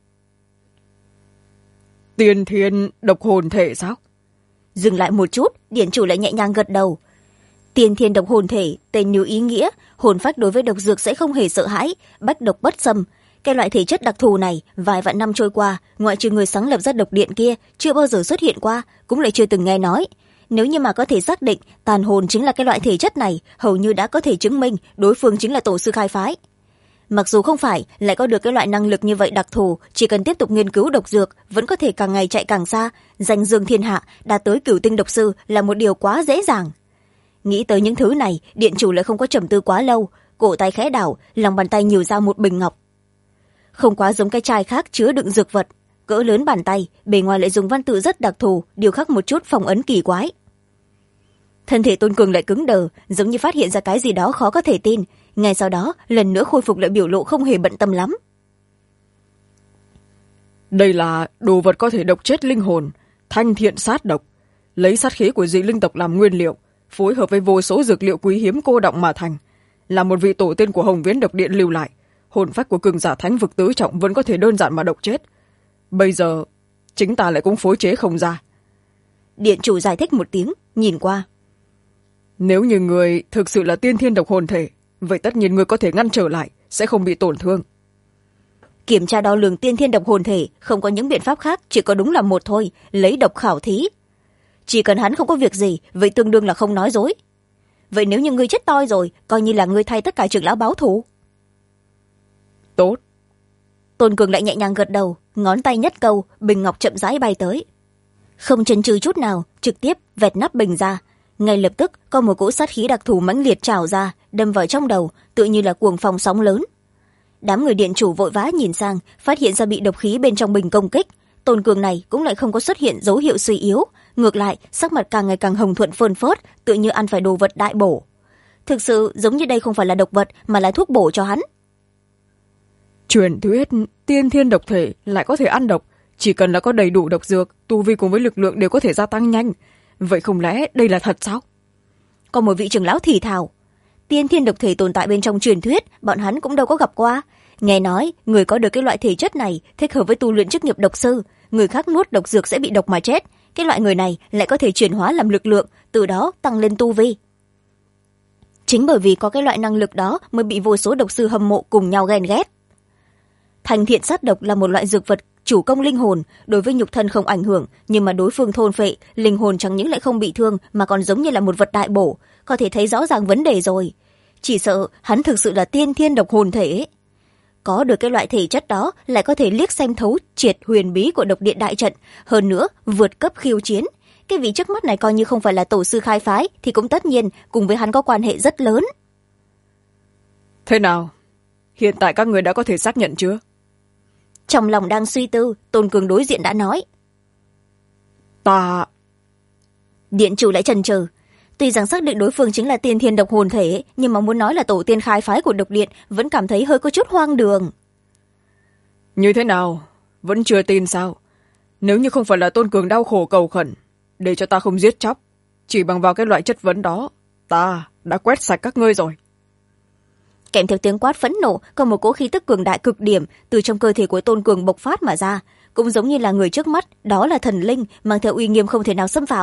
B: Tiên thiên độc hồn thể sao?
A: Dừng lại một chút, điện chủ lại nhẹ nhàng gật đầu. Tiên thiên độc hồn thể, tên như ý nghĩa, hồn phách đối với độc dược sẽ không hề sợ hãi, bách độc bất xâm. Cái loại thể chất đặc thù này, vài vạn năm trôi qua, ngoại trừ người sáng lập ra độc điện kia, chưa bao giờ xuất hiện qua, cũng lại chưa từng nghe nói. Nếu như mà có thể xác định tàn hồn chính là cái loại thể chất này, hầu như đã có thể chứng minh đối phương chính là tổ sư khai phái. Mặc dù không phải lại có được cái loại năng lực như vậy đặc thù, chỉ cần tiếp tục nghiên cứu độc dược vẫn có thể càng ngày chạy càng xa, danh dương thiên hạ, đạt tới cửu tinh độc sư là một điều quá dễ dàng. Nghĩ tới những thứ này, điện chủ lại không có trầm tư quá lâu, cổ tay khẽ đảo, lòng bàn tay nhiều ra một bình ngọc. không quá giống cái chai khác chứa đựng dược vật, cỡ lớn bàn tay, bề ngoài lại dùng văn tự rất đặc thù, điều khắc một chút phong ấn kỳ quái. Thân thể Tôn Cường lại cứng đờ, giống như phát hiện ra cái gì đó khó có thể tin, ngay sau đó lần nữa khôi phục lại biểu lộ không hề bận tâm lắm.
B: Đây là đồ vật có thể độc chết linh hồn, thanh thiện sát độc, lấy sát khí của dị linh tộc làm nguyên liệu, phối hợp với vô số dược liệu quý hiếm cô đọng mà thành, là một vị tổ tiên của Hồng Viễn Độc Điện lưu lại. Hồn phách của cường giả thánh vực tứ trọng vẫn có thể đơn giản mà độc chết. Bây giờ chính ta lại cũng phối chế không ra.
A: Điện chủ giải thích một tiếng, nhìn qua.
B: Nếu như người thực sự là tiên thiên độc hồn thể, vậy tất nhiên người có thể ngăn trở lại, sẽ không bị tổn thương.
A: Kiểm tra đo lường tiên thiên độc hồn thể, không có những biện pháp khác, chỉ có đúng là một thôi, lấy độc khảo thí. Chỉ cần hắn không có việc gì, vậy tương đương là không nói dối. Vậy nếu như ngươi chết toi rồi, coi như là ngươi thay tất cả trưởng lão báo thù.
B: Tốt.
A: Tôn Cường lại nhẹ nhàng gật đầu, ngón tay nhất câu, bình ngọc chậm rãi bay tới. Không chần chừ chút nào, trực tiếp vẹt nắp bình ra. Ngay lập tức có một cỗ sát khí đặc thù mãnh liệt trào ra, đâm vào trong đầu, tự như là cuồng phong sóng lớn. Đám người điện chủ vội vã nhìn sang, phát hiện ra bị độc khí bên trong bình công kích. Tôn Cường này cũng lại không có xuất hiện dấu hiệu suy yếu, ngược lại sắc mặt càng ngày càng hồng thuận phơn phớt, tự như ăn phải đồ vật đại bổ. Thực sự giống như đây không phải là độc vật mà là thuốc bổ cho hắn.
B: Truyền thuyết tiên thiên độc thể lại có thể ăn độc, chỉ cần là có đầy đủ độc dược, tu vi cùng với lực lượng đều có thể gia tăng nhanh. Vậy không lẽ đây là thật sao?
A: Có một vị trưởng lão thì thào, tiên thiên độc thể tồn tại bên trong truyền thuyết, bọn hắn cũng đâu có gặp qua. Nghe nói người có được cái loại thể chất này thích hợp với tu luyện chức nghiệp độc sư, người khác nuốt độc dược sẽ bị độc mà chết. Cái loại người này lại có thể chuyển hóa làm lực lượng, từ đó tăng lên tu vi. Chính bởi vì có cái loại năng lực đó mới bị vô số độc sư hâm mộ cùng nhau ghen ghét. Thanh thiện sát độc là một loại dược vật chủ công linh hồn, đối với nhục thân không ảnh hưởng, nhưng mà đối phương thôn phệ, linh hồn chẳng những lại không bị thương mà còn giống như là một vật đại bổ, có thể thấy rõ ràng vấn đề rồi. Chỉ sợ hắn thực sự là tiên thiên độc hồn thể. Có được cái loại thể chất đó lại có thể liếc xem thấu triệt huyền bí của độc điện đại trận, hơn nữa vượt cấp khiêu chiến. Cái vị trước mắt này coi như không phải là tổ sư khai phái thì cũng tất nhiên cùng với hắn có quan hệ rất lớn.
B: Thế nào? Hiện tại các người đã có thể xác nhận chưa?
A: Trong lòng đang suy tư, Tôn Cường đối diện đã nói. Điện chủ lại chần chừ. Tuy rằng xác định đối phương chính là tiên thiên độc hồn thể, nhưng mà muốn nói là tổ tiên khai phái của độc điện vẫn cảm thấy hơi có chút hoang đường.
B: Như thế nào? Vẫn chưa tin sao? Nếu như không phải là Tôn Cường đau khổ cầu khẩn, để cho ta không giết chóc, chỉ bằng vào cái loại chất vấn đó, ta đã quét sạch các ngươi rồi.
A: Kèm theo tiếng quát phẫn nộ, có một cỗ khí tức cường đại cực điểm từ trong cơ thể của Tôn Cường bộc phát mà ra, cũng giống như là người trước mắt, đó là thần linh mang theo uy nghiêm không thể nào xâm phạm.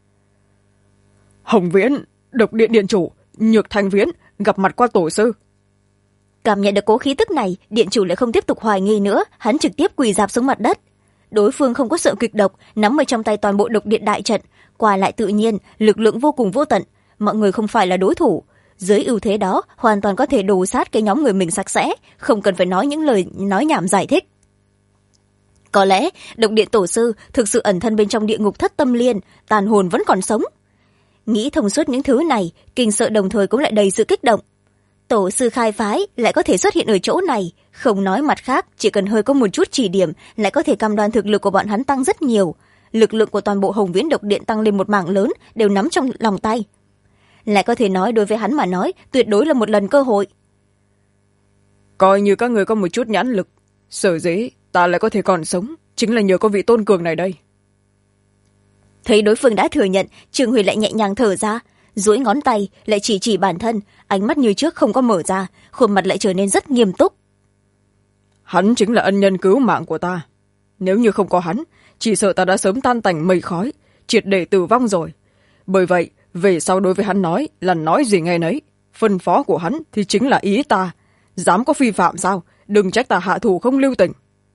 B: Hồng Viễn, Độc Điện điện chủ, Nhược Thanh Viễn gặp mặt qua tổ sư.
A: Cảm nhận được cỗ khí tức này, điện chủ lại không tiếp tục hoài nghi nữa, hắn trực tiếp quỳ rạp xuống mặt đất. Đối phương không có sợ kịch độc, nắm ở trong tay toàn bộ độc điện đại trận, qua lại tự nhiên, lực lượng vô cùng vô tận, mọi người không phải là đối thủ. Dưới ưu thế đó, hoàn toàn có thể đồ sát cái nhóm người mình sạch sẽ, không cần phải nói những lời nói nhảm giải thích. Có lẽ độc điện tổ sư thực sự ẩn thân bên trong địa ngục thất tâm liên, tàn hồn vẫn còn sống. Nghĩ thông suốt những thứ này, kinh sợ đồng thời cũng lại đầy sự kích động. Tổ sư khai phái lại có thể xuất hiện ở chỗ này, không nói mặt khác, chỉ cần hơi có một chút chỉ điểm lại có thể cam đoan thực lực của bọn hắn tăng rất nhiều. Lực lượng của toàn bộ Hồng Viễn độc điện tăng lên một mảng lớn, đều nắm trong lòng tay. Lại có thể nói đối với hắn mà nói, tuyệt đối là một lần cơ hội.
B: Coi như các người có một chút nhãn lực, sở dĩ ta lại có thể còn sống, chính là nhờ có vị Tôn Cường này đây.
A: Thấy đối phương đã thừa nhận, Trương Huyền lại nhẹ nhàng thở ra, duỗi ngón tay lại chỉ bản thân, ánh mắt như trước không có mở ra, khuôn mặt lại trở nên rất nghiêm túc.
B: Hắn chính là ân nhân cứu mạng của ta. Nếu như không có hắn, chỉ sợ ta đã sớm tan tành mây khói, triệt để tử vong rồi. Bởi vậy, về sau đối với hắn nói là nói gì nghe nấy, phân phó của hắn thì chính là ý ta. Dám có phi phạm sao? Đừng trách ta hạ thủ không lưu tình.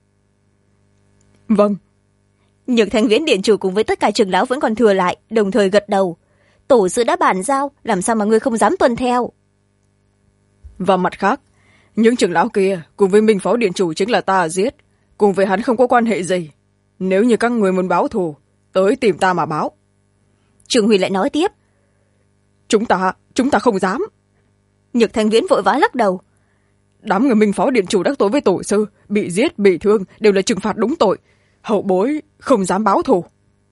B: Vâng.
A: Nhược Thanh Viễn điện chủ cùng với tất cả trưởng lão vẫn còn thừa lại, đồng thời gật đầu. Tổ sư đã bàn giao, làm sao mà ngươi không dám tuân theo?
B: Và mặt khác, những trưởng lão kia cùng với Minh Phó điện chủ chính là ta giết, cùng với hắn không có quan hệ gì. Nếu như các người muốn báo thù, tới tìm ta mà báo.
A: Trường Huy lại nói tiếp.
B: Chúng ta không dám.
A: Nhược Thanh Viễn vội vã lắc đầu.
B: đám người Minh Phó điện chủ đắc tội với tổ sư, bị giết bị thương đều là trừng phạt đúng tội, hậu bối không dám báo thù.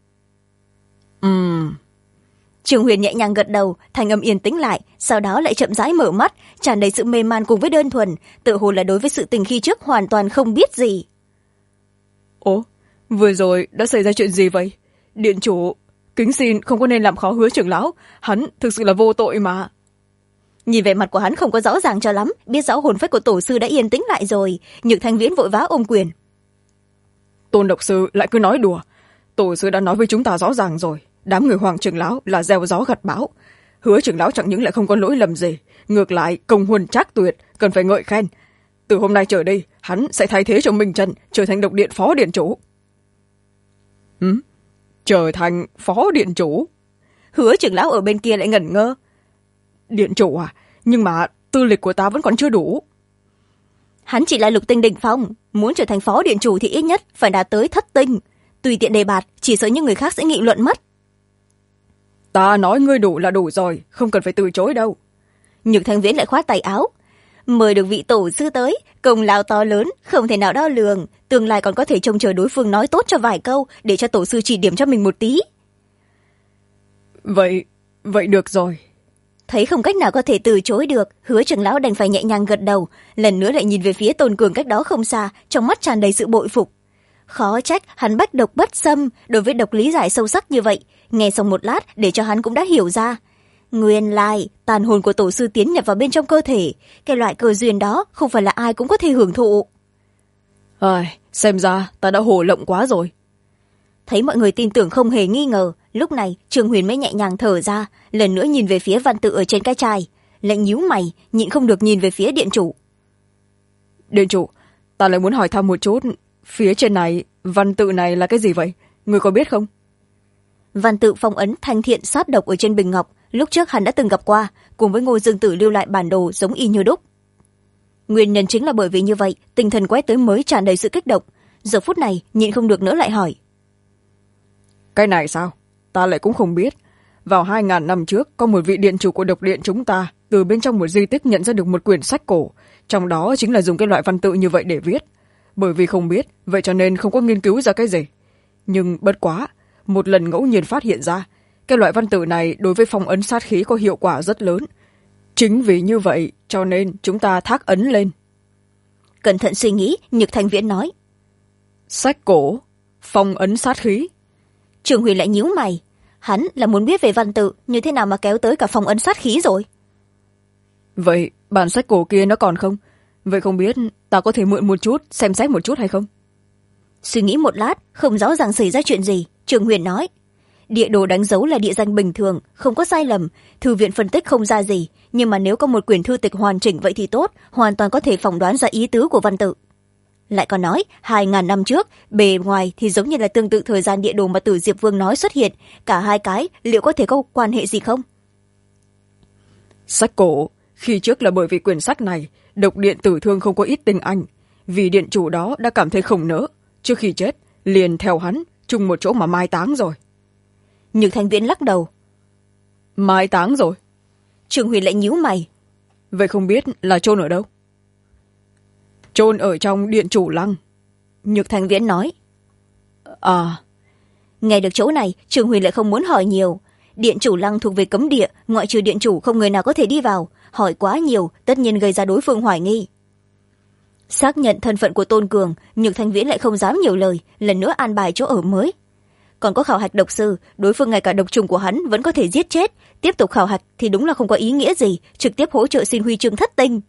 A: Trường Huyền nhẹ nhàng gật đầu, thanh âm yên tĩnh lại, sau đó lại chậm rãi mở mắt, tràn đầy sự mê man cùng với đơn thuần, tự hồ là đối với sự tình khi trước hoàn toàn không biết gì.
B: Ồ, vừa rồi đã xảy ra chuyện gì vậy? Điện chủ, kính xin không có nên làm khó Hứa trưởng lão, hắn thực sự là vô tội mà.
A: Nhìn vẻ mặt của hắn không có rõ ràng cho lắm, biết rõ hồn phách của tổ sư đã yên tĩnh lại rồi. Nhược Thanh Viễn vội vã ôm quyền.
B: Tôn độc sư lại cứ nói đùa, tổ sư đã nói với chúng ta rõ ràng rồi, đám người Hoàng trưởng lão là gieo gió gặt bão. Hứa trưởng lão chẳng những lại không có lỗi lầm gì, ngược lại công huân trác tuyệt, cần phải ngợi khen. Từ hôm nay trở đi, hắn sẽ thay thế cho Minh Trần, trở thành độc điện phó điện chủ. Trở thành phó điện chủ?
A: Hứa trưởng lão ở bên kia lại ngẩn ngơ.
B: Điện chủ à, nhưng mà tư lịch của ta vẫn còn chưa đủ.
A: Hắn chỉ là lục tinh đỉnh phong, muốn trở thành phó điện chủ thì ít nhất phải đạt tới thất tinh. Tùy tiện đề bạt, chỉ sợ những người khác sẽ nghị luận mất.
B: Ta nói ngươi đủ là đủ rồi, không cần phải từ chối đâu.
A: Nhược Thanh Viễn lại khoát tay áo. Mời được vị tổ sư tới, công lao to lớn, không thể nào đo lường. Tương lai còn có thể trông chờ đối phương nói tốt cho vài câu, để cho tổ sư chỉ điểm cho mình một tí.
B: Vậy được rồi.
A: Thấy không cách nào có thể từ chối được, Hứa trưởng lão đành phải nhẹ nhàng gật đầu, lần nữa lại nhìn về phía Tôn Cường cách đó không xa, trong mắt tràn đầy sự bội phục. Khó trách hắn bách độc bất xâm, đối với độc lý giải sâu sắc như vậy. Nghe xong một lát để cho hắn cũng đã hiểu ra. Nguyên lai tàn hồn của tổ sư tiến nhập vào bên trong cơ thể, cái loại cơ duyên đó không phải là ai cũng có thể hưởng thụ.
B: Xem ra ta đã hồ lộng quá rồi.
A: Thấy mọi người tin tưởng không hề nghi ngờ, lúc này Trường Huyền mới nhẹ nhàng thở ra, lần nữa nhìn về phía văn tự ở trên cái chai, lại nhíu mày, nhịn không được nhìn về phía điện chủ.
B: Điện chủ, ta lại muốn hỏi thăm một chút, phía trên này văn tự này là cái gì vậy, người có biết không?
A: Văn tự phong ấn thanh thiện sát độc ở trên bình ngọc, lúc trước hắn đã từng gặp qua, cùng với Ngô Dương Tử lưu lại bản đồ giống y như đúc. Nguyên nhân chính là bởi vì như vậy, tinh thần quét tới mới tràn đầy sự kích động, giờ phút này nhịn không được nữa lại hỏi.
B: Cái này sao? Ta lại cũng không biết. Vào 2000 năm trước, có một vị điện chủ của độc điện chúng ta từ bên trong một di tích nhận ra được một quyển sách cổ, trong đó chính là dùng cái loại văn tự như vậy để viết. Bởi vì không biết, vậy cho nên không có nghiên cứu ra cái gì. Nhưng bất quá, một lần ngẫu nhiên phát hiện ra, cái loại văn tự này đối với phong ấn sát khí có hiệu quả rất lớn. Chính vì như vậy, cho nên chúng ta thác ấn lên.
A: Cẩn thận suy nghĩ, Nhược Thanh Viễn nói.
B: Sách cổ, phong ấn sát khí.
A: Trường Huyền lại nhíu mày, hắn là muốn biết về văn tự, như thế nào mà kéo tới cả phong ấn sát khí rồi.
B: Vậy bản sách cổ kia nó còn không? Vậy không biết ta có thể mượn một chút, xem xét một chút hay không?
A: Suy nghĩ một lát, không rõ ràng xảy ra chuyện gì, Trường Huyền nói. Địa đồ đánh dấu là địa danh bình thường, không có sai lầm, thư viện phân tích không ra gì, nhưng mà nếu có một quyển thư tịch hoàn chỉnh vậy thì tốt, hoàn toàn có thể phỏng đoán ra ý tứ của văn tự. Lại còn nói, 2000 năm trước, bề ngoài thì giống như là tương tự thời gian địa đồ mà Tử Diệp Vương nói xuất hiện, cả hai cái liệu có thể có quan hệ gì không?
B: Sách cổ, khi trước là bởi vì quyển sách này, độc điện tử thương không có ít tinh anh, vì điện chủ đó đã cảm thấy không nỡ, trước khi chết, liền theo hắn, chung một chỗ mà mai táng rồi.
A: Nhược Thanh Viễn lắc đầu.
B: Mai táng rồi?
A: Trường Huyền lại nhíu mày.
B: Vậy không biết là chôn ở đâu? Chôn ở trong điện chủ lăng.
A: Nhược Thanh Viễn nói.
B: À.
A: Nghe được chỗ này, Trường Huyền lại không muốn hỏi nhiều. Điện chủ lăng thuộc về cấm địa, ngoại trừ điện chủ không người nào có thể đi vào, hỏi quá nhiều tất nhiên gây ra đối phương hoài nghi. Xác nhận thân phận của Tôn Cường, Nhược Thanh Viễn lại không dám nhiều lời, lần nữa an bài chỗ ở mới. Còn có khảo hạch độc sư, đối phương ngay cả độc trùng của hắn vẫn có thể giết chết, tiếp tục khảo hạch thì đúng là không có ý nghĩa gì, trực tiếp hỗ trợ xin huy chương thất tinh.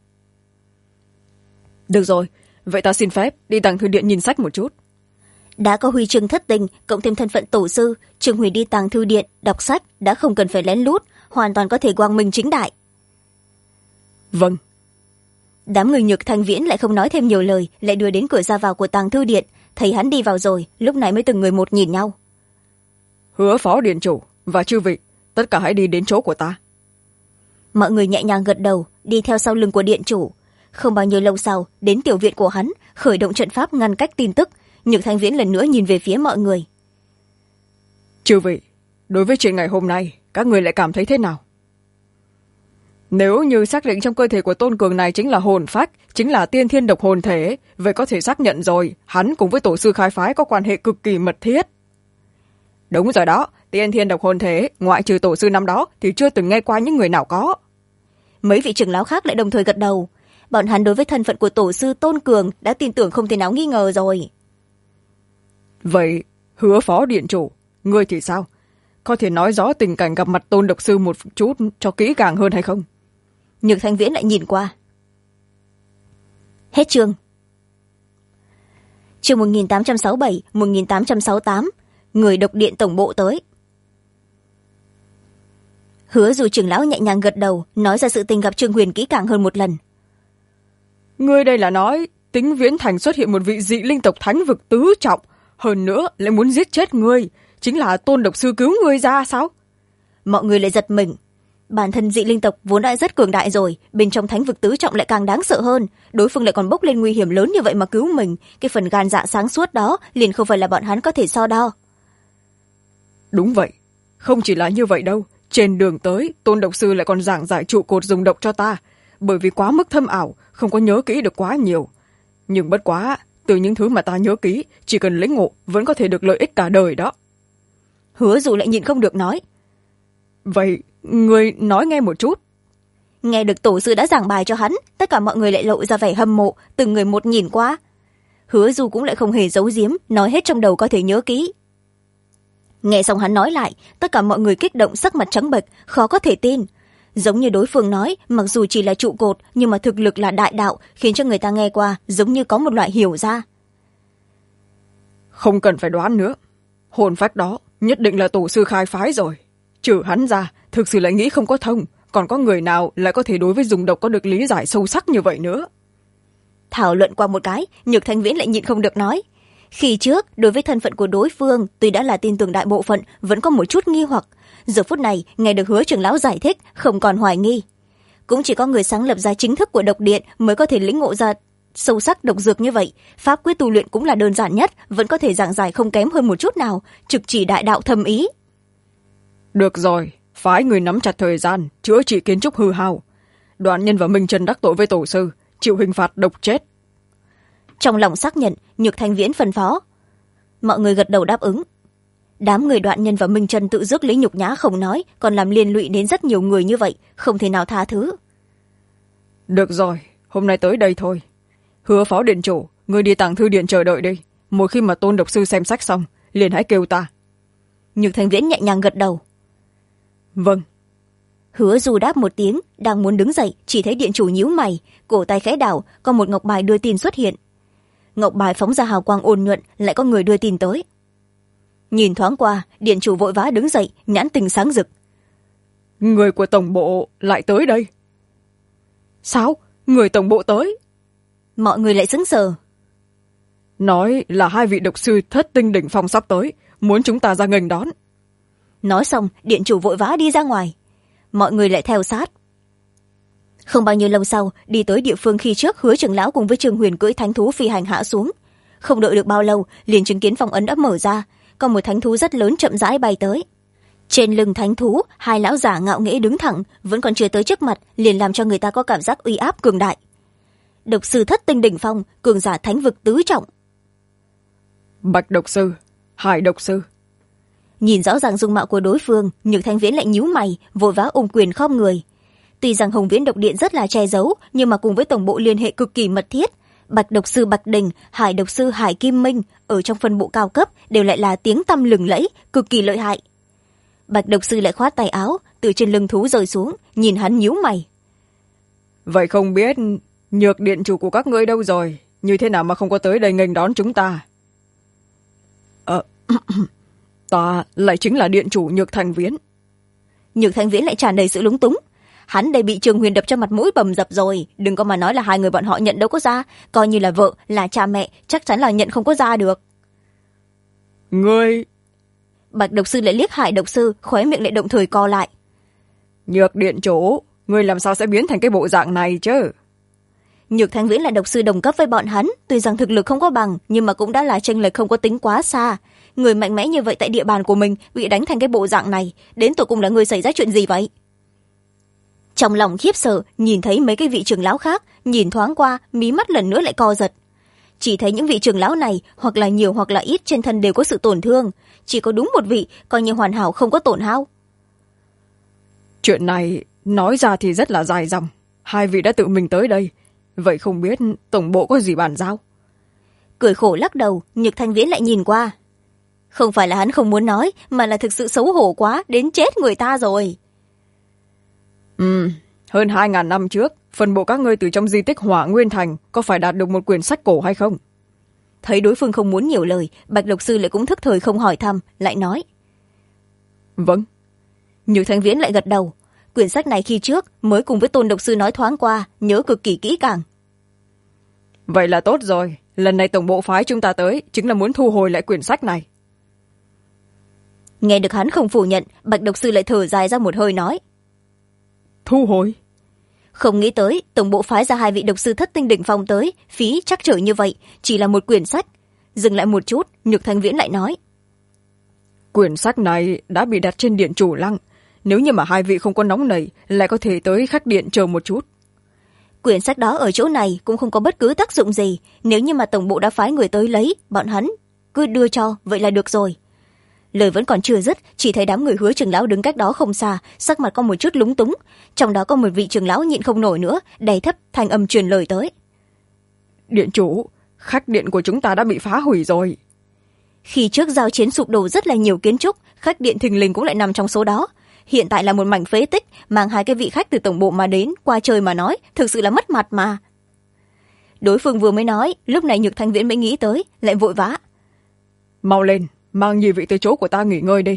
B: Được rồi, vậy ta xin phép đi Tàng Thư Điện nhìn sách một chút.
A: Đã có huy chương thất tinh, cộng thêm thân phận tổ sư, Trường Huyền đi Tàng Thư Điện đọc sách đã không cần phải lén lút, hoàn toàn có thể quang minh chính đại.
B: Vâng.
A: Đám người Nhược Thanh Viễn lại không nói thêm nhiều lời, lại đưa đến cửa ra vào của Tàng Thư Điện, thấy hắn đi vào rồi, lúc này mới từng người một nhìn nhau.
B: Hứa phó điện chủ và chư vị, tất cả hãy đi đến chỗ của ta.
A: Mọi người nhẹ nhàng gật đầu, đi theo sau lưng của điện chủ. Không bao nhiêu lâu sau, đến tiểu viện của hắn, khởi động trận pháp ngăn cách tin tức. Nhược Thanh Viễn lần nữa nhìn về phía mọi người.
B: Chư vị, đối với chuyện ngày hôm nay, các người lại cảm thấy thế nào? Nếu như xác định trong cơ thể của Tôn Cường này chính là hồn phách, chính là tiên thiên độc hồn thể, vậy có thể xác nhận rồi, hắn cùng với tổ sư khai phái có quan hệ cực kỳ mật thiết. Đúng rồi đó, tiên thiên độc hồn thể, ngoại trừ tổ sư năm đó thì chưa từng nghe qua những người nào có.
A: Mấy vị trưởng lão khác lại đồng thời gật đầu. Bọn hắn đối với thân phận của tổ sư Tôn Cường đã tin tưởng không thể nào nghi ngờ rồi.
B: Vậy, Hứa phó điện chủ, ngươi thì sao? Có thể nói rõ tình cảnh gặp mặt Tôn độc sư một chút cho kỹ càng hơn hay không?
A: Nhược Thanh Viễn lại nhìn qua. Hết chương. Chương 1867, 1868, người độc điện tổng bộ tới. Hứa Dù trưởng lão nhẹ nhàng gật đầu, nói ra sự tình gặp Trương Huyền kỹ càng hơn một lần.
B: Ngươi đây là nói Tính Viễn Thành xuất hiện một vị dị linh tộc thánh vực tứ trọng, hơn nữa lại muốn giết chết ngươi, chính là Tôn độc sư cứu ngươi ra sao?
A: Mọi người lại giật mình. Bản thân dị linh tộc vốn đã rất cường đại rồi, bên trong thánh vực tứ trọng lại càng đáng sợ hơn, đối phương lại còn bốc lên nguy hiểm lớn như vậy mà cứu mình, cái phần gan dạ sáng suốt đó liền không phải là bọn hắn có thể so đo.
B: Đúng vậy, không chỉ là như vậy đâu, trên đường tới Tôn độc sư lại còn giảng giải trụ cột dùng độc cho ta, bởi vì quá mức thâm ảo, không có nhớ kỹ được quá nhiều. Nhưng bất quá, từ những thứ mà ta nhớ kỹ, chỉ cần lĩnh ngộ vẫn có thể được lợi ích cả đời đó.
A: Hứa Dù lại nhịn không được nói.
B: Vậy, người nói nghe một chút.
A: Nghe được tổ sư đã giảng bài cho hắn, tất cả mọi người lại lộ ra vẻ hâm mộ, từng người một nhìn qua. Hứa Du cũng lại không hề giấu giếm, nói hết trong đầu có thể nhớ kỹ. Nghe xong hắn nói lại, tất cả mọi người kích động, sắc mặt trắng bệch, khó có thể tin. Giống như đối phương nói, mặc dù chỉ là trụ cột, nhưng mà thực lực là đại đạo, khiến cho người ta nghe qua giống như có một loại hiểu ra.
B: Không cần phải đoán nữa, hồn phách đó nhất định là tổ sư khai phái rồi. Trừ hắn ra, thực sự lại nghĩ không có thông, còn có người nào lại có thể đối với dùng độc có được lý giải sâu sắc như vậy nữa.
A: Thảo luận qua một cái, Nhược Thanh Viễn lại nhịn không được nói. Khi trước, đối với thân phận của đối phương, tuy đã là tin tưởng đại bộ phận, vẫn có một chút nghi hoặc. Giờ phút này, nghe được Hứa trưởng lão giải thích, không còn hoài nghi. Cũng chỉ có người sáng lập ra chính thức của độc điện mới có thể lĩnh ngộ ra sâu sắc độc dược như vậy. Pháp quyết tu luyện cũng là đơn giản nhất, vẫn có thể giảng giải không kém hơn một chút nào, trực chỉ đại đạo thâm ý.
B: Được rồi, phái người nắm chặt thời gian, chữa trị kiến trúc hư hao. Đoạn Nhân và Minh Trần đắc tội với tổ sư, chịu hình phạt độc chết.
A: Trong lòng xác nhận, Nhược Thanh Viễn phân phó. Mọi người gật đầu đáp ứng. Đám người Đoạn Nhân và Minh Trần tự rước lấy nhục nhã không nói, còn làm liên lụy đến rất nhiều người như vậy, không thể nào tha thứ.
B: Được rồi, hôm nay tới đây thôi. Hứa phó điện chủ, người đi tàng thư điện chờ đợi đi. Một khi mà Tôn độc sư xem sách xong, liền hãy kêu ta.
A: Nhược Thanh Viễn nhẹ nhàng gật đầu.
B: Vâng.
A: Hứa Du đáp một tiếng, đang muốn đứng dậy, chỉ thấy điện chủ nhíu mày, cổ tay khẽ đảo, có một ngọc bài đưa tin xuất hiện. Ngọc bài phóng ra hào quang ôn nhuận, lại có người đưa tin tới. Nhìn thoáng qua, điện chủ vội vã đứng dậy, nhãn tình sáng rực.
B: Người của tổng bộ lại tới đây. Sao? Người tổng bộ tới?
A: Mọi người lại sững sờ.
B: Nói là hai vị độc sư thất tinh đỉnh phong sắp tới, muốn chúng ta ra nghênh đón.
A: Nói xong, điện chủ vội vã đi ra ngoài. Mọi người lại theo sát. Không bao nhiêu lâu sau, đi tới địa phương khi trước Hứa trưởng lão cùng với Trương Huyền cưỡi thánh thú phi hành hạ xuống. Không đợi được bao lâu, liền chứng kiến phong ấn đã mở ra, có một thánh thú rất lớn chậm rãi bay tới. Trên lưng thánh thú, hai lão giả ngạo nghễ đứng thẳng, vẫn còn chưa tới trước mặt, liền làm cho người ta có cảm giác uy áp cường đại. Độc sư thất tinh đỉnh phong, cường giả thánh vực tứ trọng.
B: Bạch độc sư, Hải độc sư.
A: Nhìn rõ ràng dung mạo của đối phương, Nhược Thanh Viễn lại nhíu mày, vội vã ôm quyền khom người. Tuy rằng Hồng Viễn độc điện rất là che giấu, nhưng mà cùng với tổng bộ liên hệ cực kỳ mật thiết. Bạch độc sư Bạch Đình, Hải độc sư Hải Kim Minh ở trong phân bộ cao cấp đều lại là tiếng tăm lừng lẫy, cực kỳ lợi hại. Bạch độc sư lại khoát tay áo, từ trên lưng thú rơi xuống, nhìn hắn nhíu mày.
B: Vậy không biết Nhược điện chủ của các ngươi đâu rồi, như thế nào mà không có tới đây nghênh đón chúng ta? Ta lại chính là điện chủ Nhược Thanh Viễn.
A: Nhược Thanh Viễn lại tràn đầy sự lúng túng. Hắn đây bị Trương Huyền đập cho mặt mũi bầm dập rồi, đừng có mà nói là hai người bọn họ nhận đâu có ra, coi như là vợ, là cha mẹ, chắc chắn là nhận không có ra được.
B: Ngươi...
A: Bạch độc sư lại liếc Hải độc sư, khóe miệng lại động thời co lại.
B: Nhược điện chủ, ngươi làm sao sẽ biến thành cái bộ dạng này chứ?
A: Nhược Thanh Viễn là độc sư đồng cấp với bọn hắn, tuy rằng thực lực không có bằng, nhưng mà cũng đã là chênh lệch không có tính quá xa. Người mạnh mẽ như vậy tại địa bàn của mình bị đánh thành cái bộ dạng này, đến tụi cùng là người xảy ra chuyện gì vậy? Trong lòng khiếp sợ, nhìn thấy mấy cái vị trưởng lão khác, nhìn thoáng qua, mí mắt lần nữa lại co giật. Chỉ thấy những vị trưởng lão này, hoặc là nhiều hoặc là ít, trên thân đều có sự tổn thương. Chỉ có đúng một vị, coi như hoàn hảo không có tổn hao.
B: Chuyện này nói ra thì rất là dài dòng. Hai vị đã tự mình tới đây. Vậy không biết tổng bộ có gì bàn giao?
A: Cười khổ lắc đầu, Nhược Thanh Viễn lại nhìn qua. Không phải là hắn không muốn nói, mà là thực sự xấu hổ quá, đến chết người ta rồi.
B: Hơn 2.000 năm trước, phần bộ các ngươi từ trong di tích Hỏa Nguyên Thành có phải đạt được một quyển sách cổ hay không?
A: Thấy đối phương không muốn nhiều lời, Bạch Độc Sư lại cũng thức thời không hỏi thăm, lại nói.
B: Vâng.
A: Nhược Thanh Viễn lại gật đầu. Quyển sách này khi trước mới cùng với Tôn Độc Sư nói thoáng qua, nhớ cực kỳ kỹ càng.
B: Vậy là tốt rồi. Lần này tổng bộ phái chúng ta tới chính là muốn thu hồi lại quyển sách này.
A: Nghe được hắn không phủ nhận, Bạch Độc Sư lại thở dài ra một hơi nói.
B: Thu hồi?
A: Không nghĩ tới tổng bộ phái ra 2 vị độc sư thất tinh đỉnh phong tới, phí chắc trở như vậy, chỉ là một quyển sách. Dừng lại một chút, Nhược Thanh Viễn lại nói.
B: Quyển sách này đã bị đặt trên điện chủ lăng. Nếu như mà 2 vị không có nóng nảy, lại có thể tới khách điện chờ một chút.
A: Quyển sách đó ở chỗ này cũng không có bất cứ tác dụng gì. Nếu như mà tổng bộ đã phái người tới lấy, bọn hắn cứ đưa cho, vậy là được rồi. Lời vẫn còn chưa dứt, chỉ thấy đám người Hứa trưởng lão đứng cách đó không xa, sắc mặt có một chút lúng túng. Trong đó có một vị trưởng lão nhịn không nổi nữa, đầy thấp thanh âm truyền lời tới.
B: Điện chủ, khách điện của chúng ta đã bị phá hủy rồi.
A: Khi trước giao chiến sụp đổ rất là nhiều kiến trúc, khách điện thình lình cũng lại nằm trong số đó. Hiện tại là một mảnh phế tích, mang 2 cái vị khách từ tổng bộ mà đến, qua trời mà nói, thực sự là mất mặt mà. Đối phương vừa mới nói, lúc này Nhược Thanh Viễn mới nghĩ tới, lại vội vã.
B: Mau lên, mang nhị vị tới chỗ của ta nghỉ ngơi đi.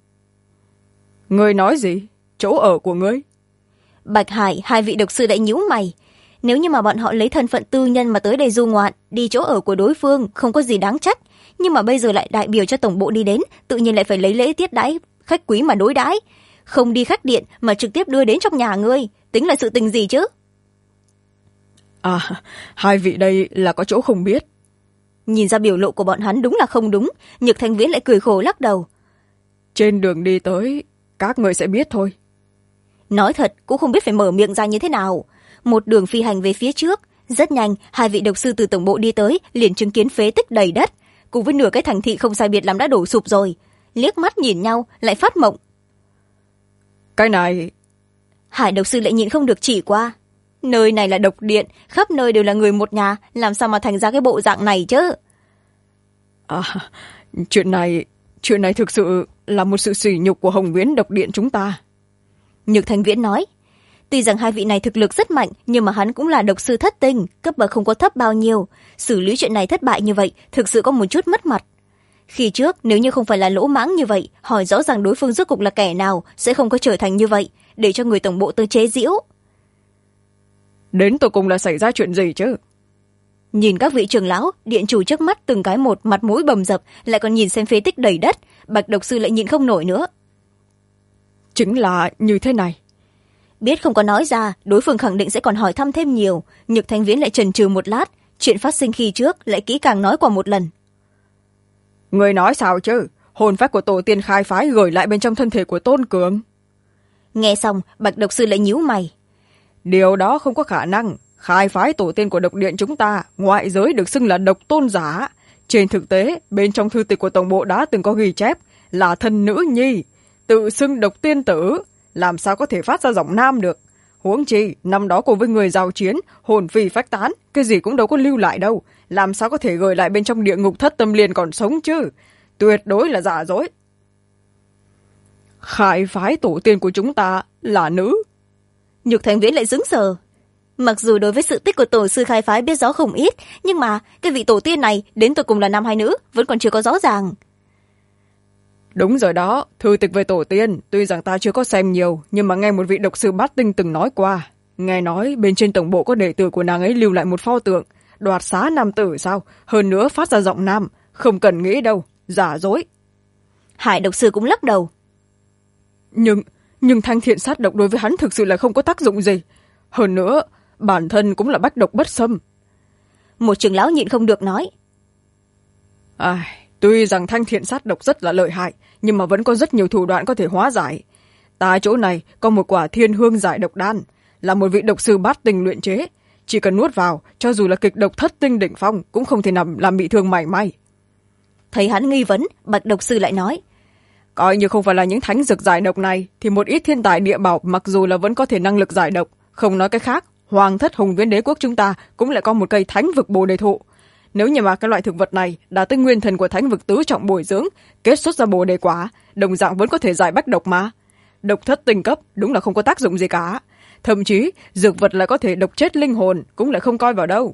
B: Ngươi nói gì? Chỗ ở của ngươi?
A: Bạch Hải, 2 vị độc sư đã nhíu mày. Nếu như mà bọn họ lấy thân phận tư nhân mà tới đây du ngoạn, đi chỗ ở của đối phương, không có gì đáng trách. Nhưng mà bây giờ lại đại biểu cho tổng bộ đi đến, tự nhiên lại phải lấy lễ tiết đãi khách quý mà đối đãi. Không đi khách điện mà trực tiếp đưa đến trong nhà ngươi, tính là sự tình gì chứ?
B: À, 2 vị đây là có chỗ không biết.
A: Nhìn ra biểu lộ của bọn hắn đúng là không đúng, Nhược Thanh Viễn lại cười khổ lắc đầu.
B: Trên đường đi tới, các người sẽ biết thôi.
A: Nói thật, cũng không biết phải mở miệng ra như thế nào. Một đường phi hành về phía trước, rất nhanh, 2 vị độc sư từ tổng bộ đi tới, liền chứng kiến phế tích đầy đất, cùng với nửa cái thành thị không sai biệt lắm đã đổ sụp rồi. Liếc mắt nhìn nhau, lại phát mộng.
B: Cái này...
A: Hải độc sư lại nhìn không được chỉ qua. Nơi này là độc điện, khắp nơi đều là người một nhà, làm sao mà thành ra cái bộ dạng này chứ?
B: À, chuyện này thực sự là một sự sỉ nhục của Hồng Viễn độc điện chúng ta.
A: Nhược Thanh Viễn nói. Tuy rằng 2 vị này thực lực rất mạnh, nhưng mà hắn cũng là độc sư thất tinh, cấp bậc không có thấp bao nhiêu. Xử lý chuyện này thất bại như vậy, thực sự có một chút mất mặt. Khi trước, nếu như không phải là lỗ mãng như vậy, hỏi rõ ràng đối phương rốt cục là kẻ nào, sẽ không có trở thành như vậy, để cho người tổng bộ tới chế giễu.
B: Đến tột cùng là xảy ra chuyện gì chứ?
A: Nhìn các vị trưởng lão, điện chủ trước mắt từng cái một, mặt mũi bầm dập, lại còn nhìn xem phế tích đầy đất, Bạch độc sư lại nhịn không nổi nữa.
B: Chính là như thế này.
A: Biết không có nói ra, đối phương khẳng định sẽ còn hỏi thăm thêm nhiều. Nhược Thanh Viễn lại chần chừ một lát, chuyện phát sinh khi trước lại kỹ càng nói qua một lần.
B: Người nói sao chứ? Hồn phách của tổ tiên khai phái gửi lại bên trong thân thể của Tôn Cường.
A: Nghe xong, Bạch độc sư lại nhíu mày.
B: Điều đó không có khả năng. Khai phái tổ tiên của độc điện chúng ta, ngoại giới được xưng là độc tôn giả. Trên thực tế, bên trong thư tịch của tổng bộ đã từng có ghi chép là thân nữ nhi, tự xưng độc tiên tử, làm sao có thể phát ra giọng nam được. Huống chi, năm đó cùng với người giao chiến, hồn phi phách tán, cái gì cũng đâu có lưu lại đâu, làm sao có thể gửi lại bên trong địa ngục thất tâm liền còn sống chứ. Tuyệt đối là giả dối. Khai phái tổ tiên của chúng ta là nữ.
A: Nhược Thanh Viễn lại sững sờ. Mặc dù đối với sự tích của tổ sư khai phái biết rõ không ít, nhưng mà cái vị tổ tiên này đến tột cùng là nam hay nữ vẫn còn chưa có rõ ràng.
B: Đúng rồi đó, thư tịch về tổ tiên, tuy rằng ta chưa có xem nhiều, nhưng mà nghe một vị độc sư bát tinh từng nói qua. Nghe nói bên trên tổng bộ có đệ tử của nàng ấy lưu lại một pho tượng, đoạt xá nam tử sao, hơn nữa phát ra giọng nam, không cần nghĩ đâu, giả dối.
A: Hải độc sư cũng lắc đầu.
B: Nhưng thanh thiện sát độc đối với hắn thực sự là không có tác dụng gì. Hơn nữa, bản thân cũng là bách độc bất xâm.
A: Một trưởng lão nhịn không được nói.
B: Tuy rằng thanh thiện sát độc rất là lợi hại, nhưng mà vẫn có rất nhiều thủ đoạn có thể hóa giải. ta chỗ này có một quả thiên hương giải độc đan, là một vị độc sư bát tinh luyện chế, chỉ cần nuốt vào, cho dù là kịch độc thất tinh đỉnh phong cũng không thể nằm làm bị thương mảy may.
A: Thấy hắn nghi vấn, bạch độc sư lại nói,
B: coi như không phải là những thánh dược giải độc này thì một ít thiên tài địa bảo mặc dù là vẫn có thể năng lực giải độc, không nói cái khác, hoàng thất hùng viễn đế quốc chúng ta cũng lại có một cây thánh vực bồ đề thụ. Nếu như mà cái loại thực vật này đã tới nguyên thần của thánh vực tứ trọng bồi dưỡng, kết xuất ra bồ đề quả, đồng dạng vẫn có thể giải bách độc mà. Độc thất tinh cấp đúng là không có tác dụng gì cả, thậm chí dược vật lại có thể độc chết linh hồn cũng lại không coi vào đâu.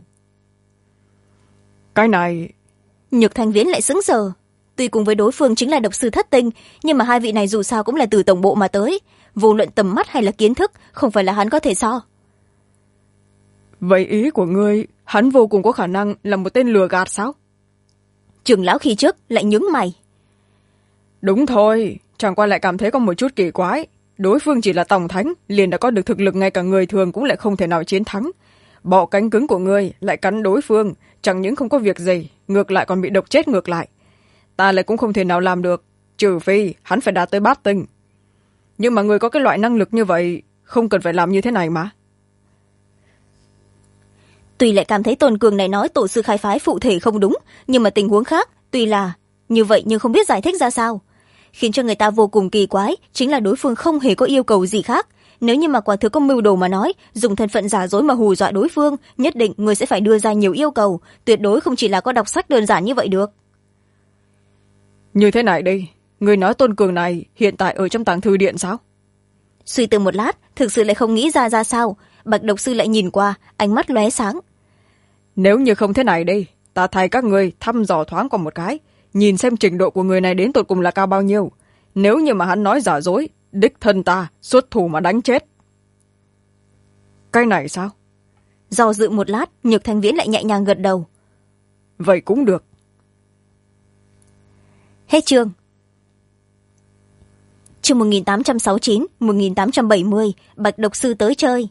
B: Cái này...
A: Nhược Thanh Viễn lại sững sờ. Tuy cùng với đối phương chính là độc sư thất tinh, nhưng mà hai vị này dù sao cũng là từ tổng bộ mà tới, vô luận tầm mắt hay là kiến thức không phải là hắn có thể so.
B: Vậy ý của ngươi, hắn vô cùng có khả năng là một tên lừa gạt sao?
A: Trưởng lão khi trước lại nhướng mày.
B: Đúng thôi, chẳng qua lại cảm thấy có một chút kỳ quái. Đối phương chỉ là tổng thánh, liền đã có được thực lực ngay cả người thường cũng lại không thể nào chiến thắng. Bọ cánh cứng của ngươi lại cắn đối phương, chẳng những không có việc gì, ngược lại còn bị độc chết ngược lại. Ta lại cũng không thể nào làm được, trừ phi hắn phải đạt tới bát tinh. Nhưng mà người có cái loại năng lực như vậy, không cần phải làm như thế này mà.
A: Tuy lại cảm thấy Tôn Cường này nói tổ sư khai phái phụ thể không đúng, nhưng mà tình huống khác, tuy là như vậy nhưng không biết giải thích ra sao. Khiến cho người ta vô cùng kỳ quái, chính là đối phương không hề có yêu cầu gì khác. Nếu như mà quả thực có mưu đồ mà nói, dùng thân phận giả dối mà hù dọa đối phương, nhất định người sẽ phải đưa ra nhiều yêu cầu, tuyệt đối không chỉ là có đọc sách đơn giản như vậy được.
B: Như thế này đi, người nói Tôn Cường này hiện tại ở trong tàng thư điện sao?
A: Suy tư một lát, thực sự lại không nghĩ ra sao. Bạch độc sư lại nhìn qua, ánh mắt lóe sáng.
B: Nếu như không thế này đi, ta thay các người thăm dò thoáng qua một cái, nhìn xem trình độ của người này đến tột cùng là cao bao nhiêu. Nếu như mà hắn nói giả dối, đích thân ta xuất thủ mà đánh chết. Cái này sao?
A: Do dự một lát, Nhược Thanh Viễn lại nhẹ nhàng gật đầu.
B: Vậy cũng được.
A: Hết chương. Chương 1869, 1870, Bạch độc sư tới chơi.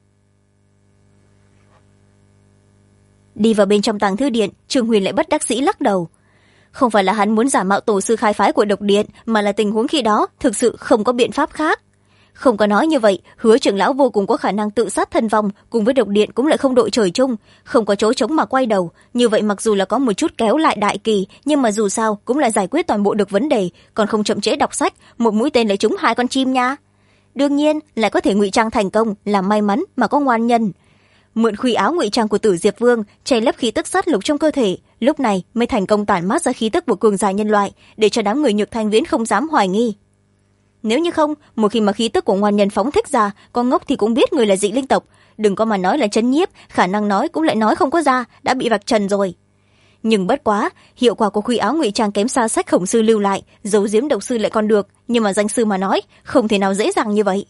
A: Đi vào bên trong tàng thư điện, Trương Huyền lại bất đắc dĩ lắc đầu. Không phải là hắn muốn giả mạo tổ sư khai phái của độc điện, mà là tình huống khi đó thực sự không có biện pháp khác. Không có nói như vậy, Hứa trưởng lão vô cùng có khả năng tự sát thân vong, cùng với độc điện cũng lại không đội trời chung, không có chỗ trống mà quay đầu. Như vậy mặc dù là có một chút kéo lại đại kỳ, nhưng mà dù sao cũng là giải quyết toàn bộ được vấn đề, còn không chậm trễ đọc sách, một mũi tên lại trúng hai con chim nha. Đương nhiên lại có thể ngụy trang thành công, là may mắn mà có ngoan nhân. Mượn khuy áo ngụy trang của Tử Diệp Vương, che lấp khí tức sát lục trong cơ thể, lúc này mới thành công tản mát ra khí tức của cường giả nhân loại, để cho đám người Nhược Thanh Viễn không dám hoài nghi. Nếu như không, một khi mà khí tức của ngoan nhân phóng thích ra, con ngốc thì cũng biết người là dị linh tộc, đừng có mà nói là chấn nhiếp, khả năng nói cũng lại nói không có ra, đã bị vạch trần rồi. Nhưng bất quá, hiệu quả của khuy áo ngụy trang kém xa sách khổng sư lưu lại, giấu giếm độc sư lại còn được, nhưng mà danh sư mà nói, không thể nào dễ dàng như vậy.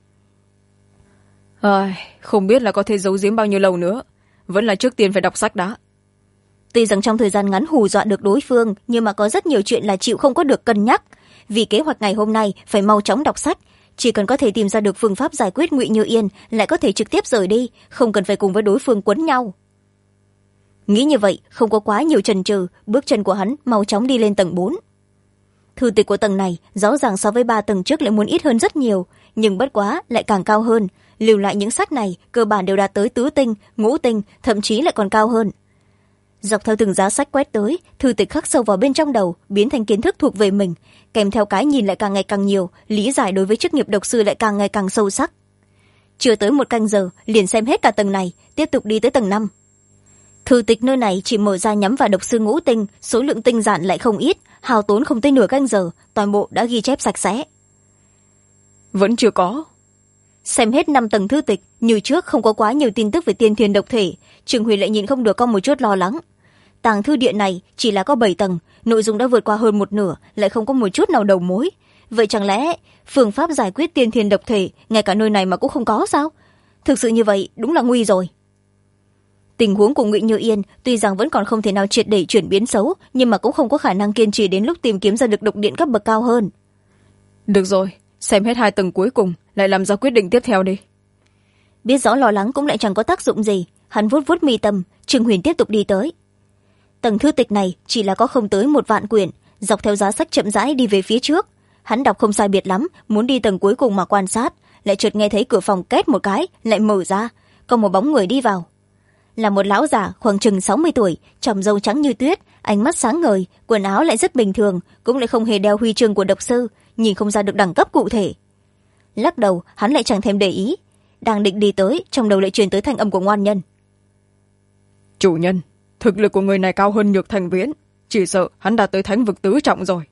B: Không biết là có thể giấu giếm bao nhiêu lâu nữa, vẫn là trước tiên phải đọc sách đã.
A: Tuy rằng trong thời gian ngắn hù dọa được đối phương, nhưng mà có rất nhiều chuyện là chịu không có được cân nhắc. Vì kế hoạch ngày hôm nay phải mau chóng đọc sách, chỉ cần có thể tìm ra được phương pháp giải quyết Ngụy Như Yên, lại có thể trực tiếp rời đi, không cần phải cùng với đối phương quấn nhau. Nghĩ như vậy, không có quá nhiều chần chừ, bước chân của hắn mau chóng đi lên tầng 4. Thư tịch của tầng này rõ ràng so với 3 tầng trước lại muốn ít hơn rất nhiều, nhưng bất quá lại càng cao hơn. Lưu lại những sách này cơ bản đều đạt tới tứ tinh, ngũ tinh, thậm chí lại còn cao hơn. Dọc theo từng giá sách quét tới, thư tịch khắc sâu vào bên trong đầu, biến thành kiến thức thuộc về mình, kèm theo cái nhìn lại càng ngày càng nhiều, lý giải đối với chức nghiệp độc sư lại càng ngày càng sâu sắc. Chưa tới 1 canh giờ, liền xem hết cả tầng này, tiếp tục đi tới tầng 5. Thư tịch nơi này chỉ mở ra nhắm vào độc sư ngũ tinh, số lượng tinh giản lại không ít, hao tốn không tới nửa canh giờ, toàn bộ đã ghi chép sạch sẽ.
B: Vẫn chưa có.
A: Xem hết 5 tầng thư tịch, như trước không có quá nhiều tin tức về tiên thiên độc thể, Trương Huyền lại nhìn không được có một chút lo lắng. Tàng thư điện này chỉ là có 7 tầng, nội dung đã vượt qua hơn một nửa, lại không có một chút nào đầu mối. Vậy chẳng lẽ phương pháp giải quyết tiên thiên độc thể ngay cả nơi này mà cũng không có sao? Thực sự như vậy đúng là nguy rồi. Tình huống của Ngụy Như Yên tuy rằng vẫn còn không thể nào triệt để chuyển biến xấu, nhưng mà cũng không có khả năng kiên trì đến lúc tìm kiếm ra được độc điện cấp bậc cao hơn.
B: Được rồi, xem hết 2 tầng cuối cùng, lại làm ra quyết định tiếp theo đi.
A: Biết rõ lo lắng cũng lại chẳng có tác dụng gì, hắn vuốt vuốt mi tâm, Trương Huyền tiếp tục đi tới. Tầng thư tịch này chỉ là có không tới 1 vạn quyển, dọc theo giá sách chậm rãi đi về phía trước. Hắn đọc không sai biệt lắm, muốn đi tầng cuối cùng mà quan sát, lại chợt nghe thấy cửa phòng két một cái lại mở ra, có một bóng người đi vào. Là một lão già khoảng chừng 60 tuổi, tròm râu trắng như tuyết, ánh mắt sáng ngời, quần áo lại rất bình thường, cũng lại không hề đeo huy chương của độc sư, nhìn không ra được đẳng cấp cụ thể. Lắc đầu, hắn lại chẳng thèm để ý, đang định đi tới, trong đầu lại truyền tới thanh âm của Ngoan Nhân.
B: Chủ nhân, thực lực của người này cao hơn Nhược Thành Viễn, chỉ sợ hắn đạt tới thánh vực tứ trọng rồi.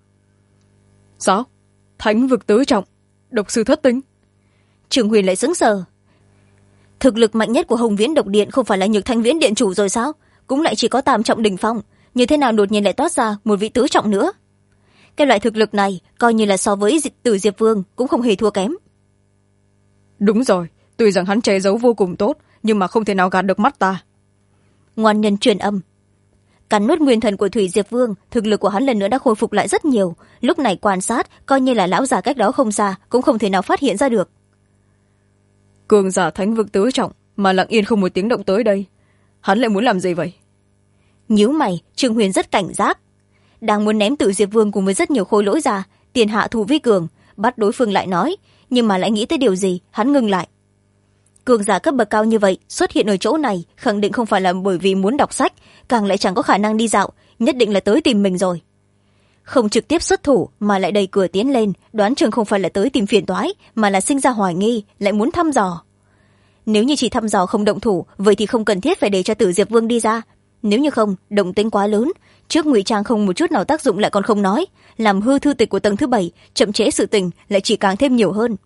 B: Sao? Thánh vực tứ trọng? Độc sư thất tinh?
A: Trường Huyền lại sững sờ. Thực lực mạnh nhất của Hồng Viễn Độc Điện không phải là Nhược Thanh Viễn điện chủ rồi sao? Cũng lại chỉ có tam trọng đỉnh phong, như thế nào đột nhiên lại toát ra một vị tứ trọng nữa? Cái loại thực lực này coi như là so với Tử Diệp Vương cũng không hề thua kém.
B: Đúng rồi, tuy rằng hắn che giấu vô cùng tốt, nhưng mà không thể nào gạt được mắt ta.
A: Ngoan Nhân truyền âm. Cắn nuốt nguyên thần của Thủy Diệp Vương, thực lực của hắn lần nữa đã khôi phục lại rất nhiều, lúc này quan sát coi như là lão già cách đó không xa cũng không thể nào phát hiện ra được.
B: Cường giả thánh vực tứ trọng mà lặng yên không một tiếng động tới đây, hắn lại muốn làm gì vậy?
A: Nhíu mày, Trường Huyền rất cảnh giác, đang muốn ném Tử Diệp Vương cùng với rất nhiều khối lỗi ra tiền hạ thủ vi cường, bắt đối phương lại nói, nhưng mà lại nghĩ tới điều gì, hắn ngừng lại. Cường giả cấp bậc cao như vậy xuất hiện ở chỗ này khẳng định không phải là bởi vì muốn đọc sách, càng lại chẳng có khả năng đi dạo, nhất định là tới tìm mình rồi. Không trực tiếp xuất thủ mà lại đẩy cửa tiến lên, đoán chừng không phải là tới tìm phiền toái, mà là sinh ra hoài nghi, lại muốn thăm dò. Nếu như chỉ thăm dò không động thủ, vậy thì không cần thiết phải để cho Tử Diệp Vương đi ra. Nếu như không, động tĩnh quá lớn, trước ngụy trang không một chút nào tác dụng lại còn không nói, làm hư thư tịch của tầng thứ 7, chậm trễ sự tình lại chỉ càng thêm nhiều hơn.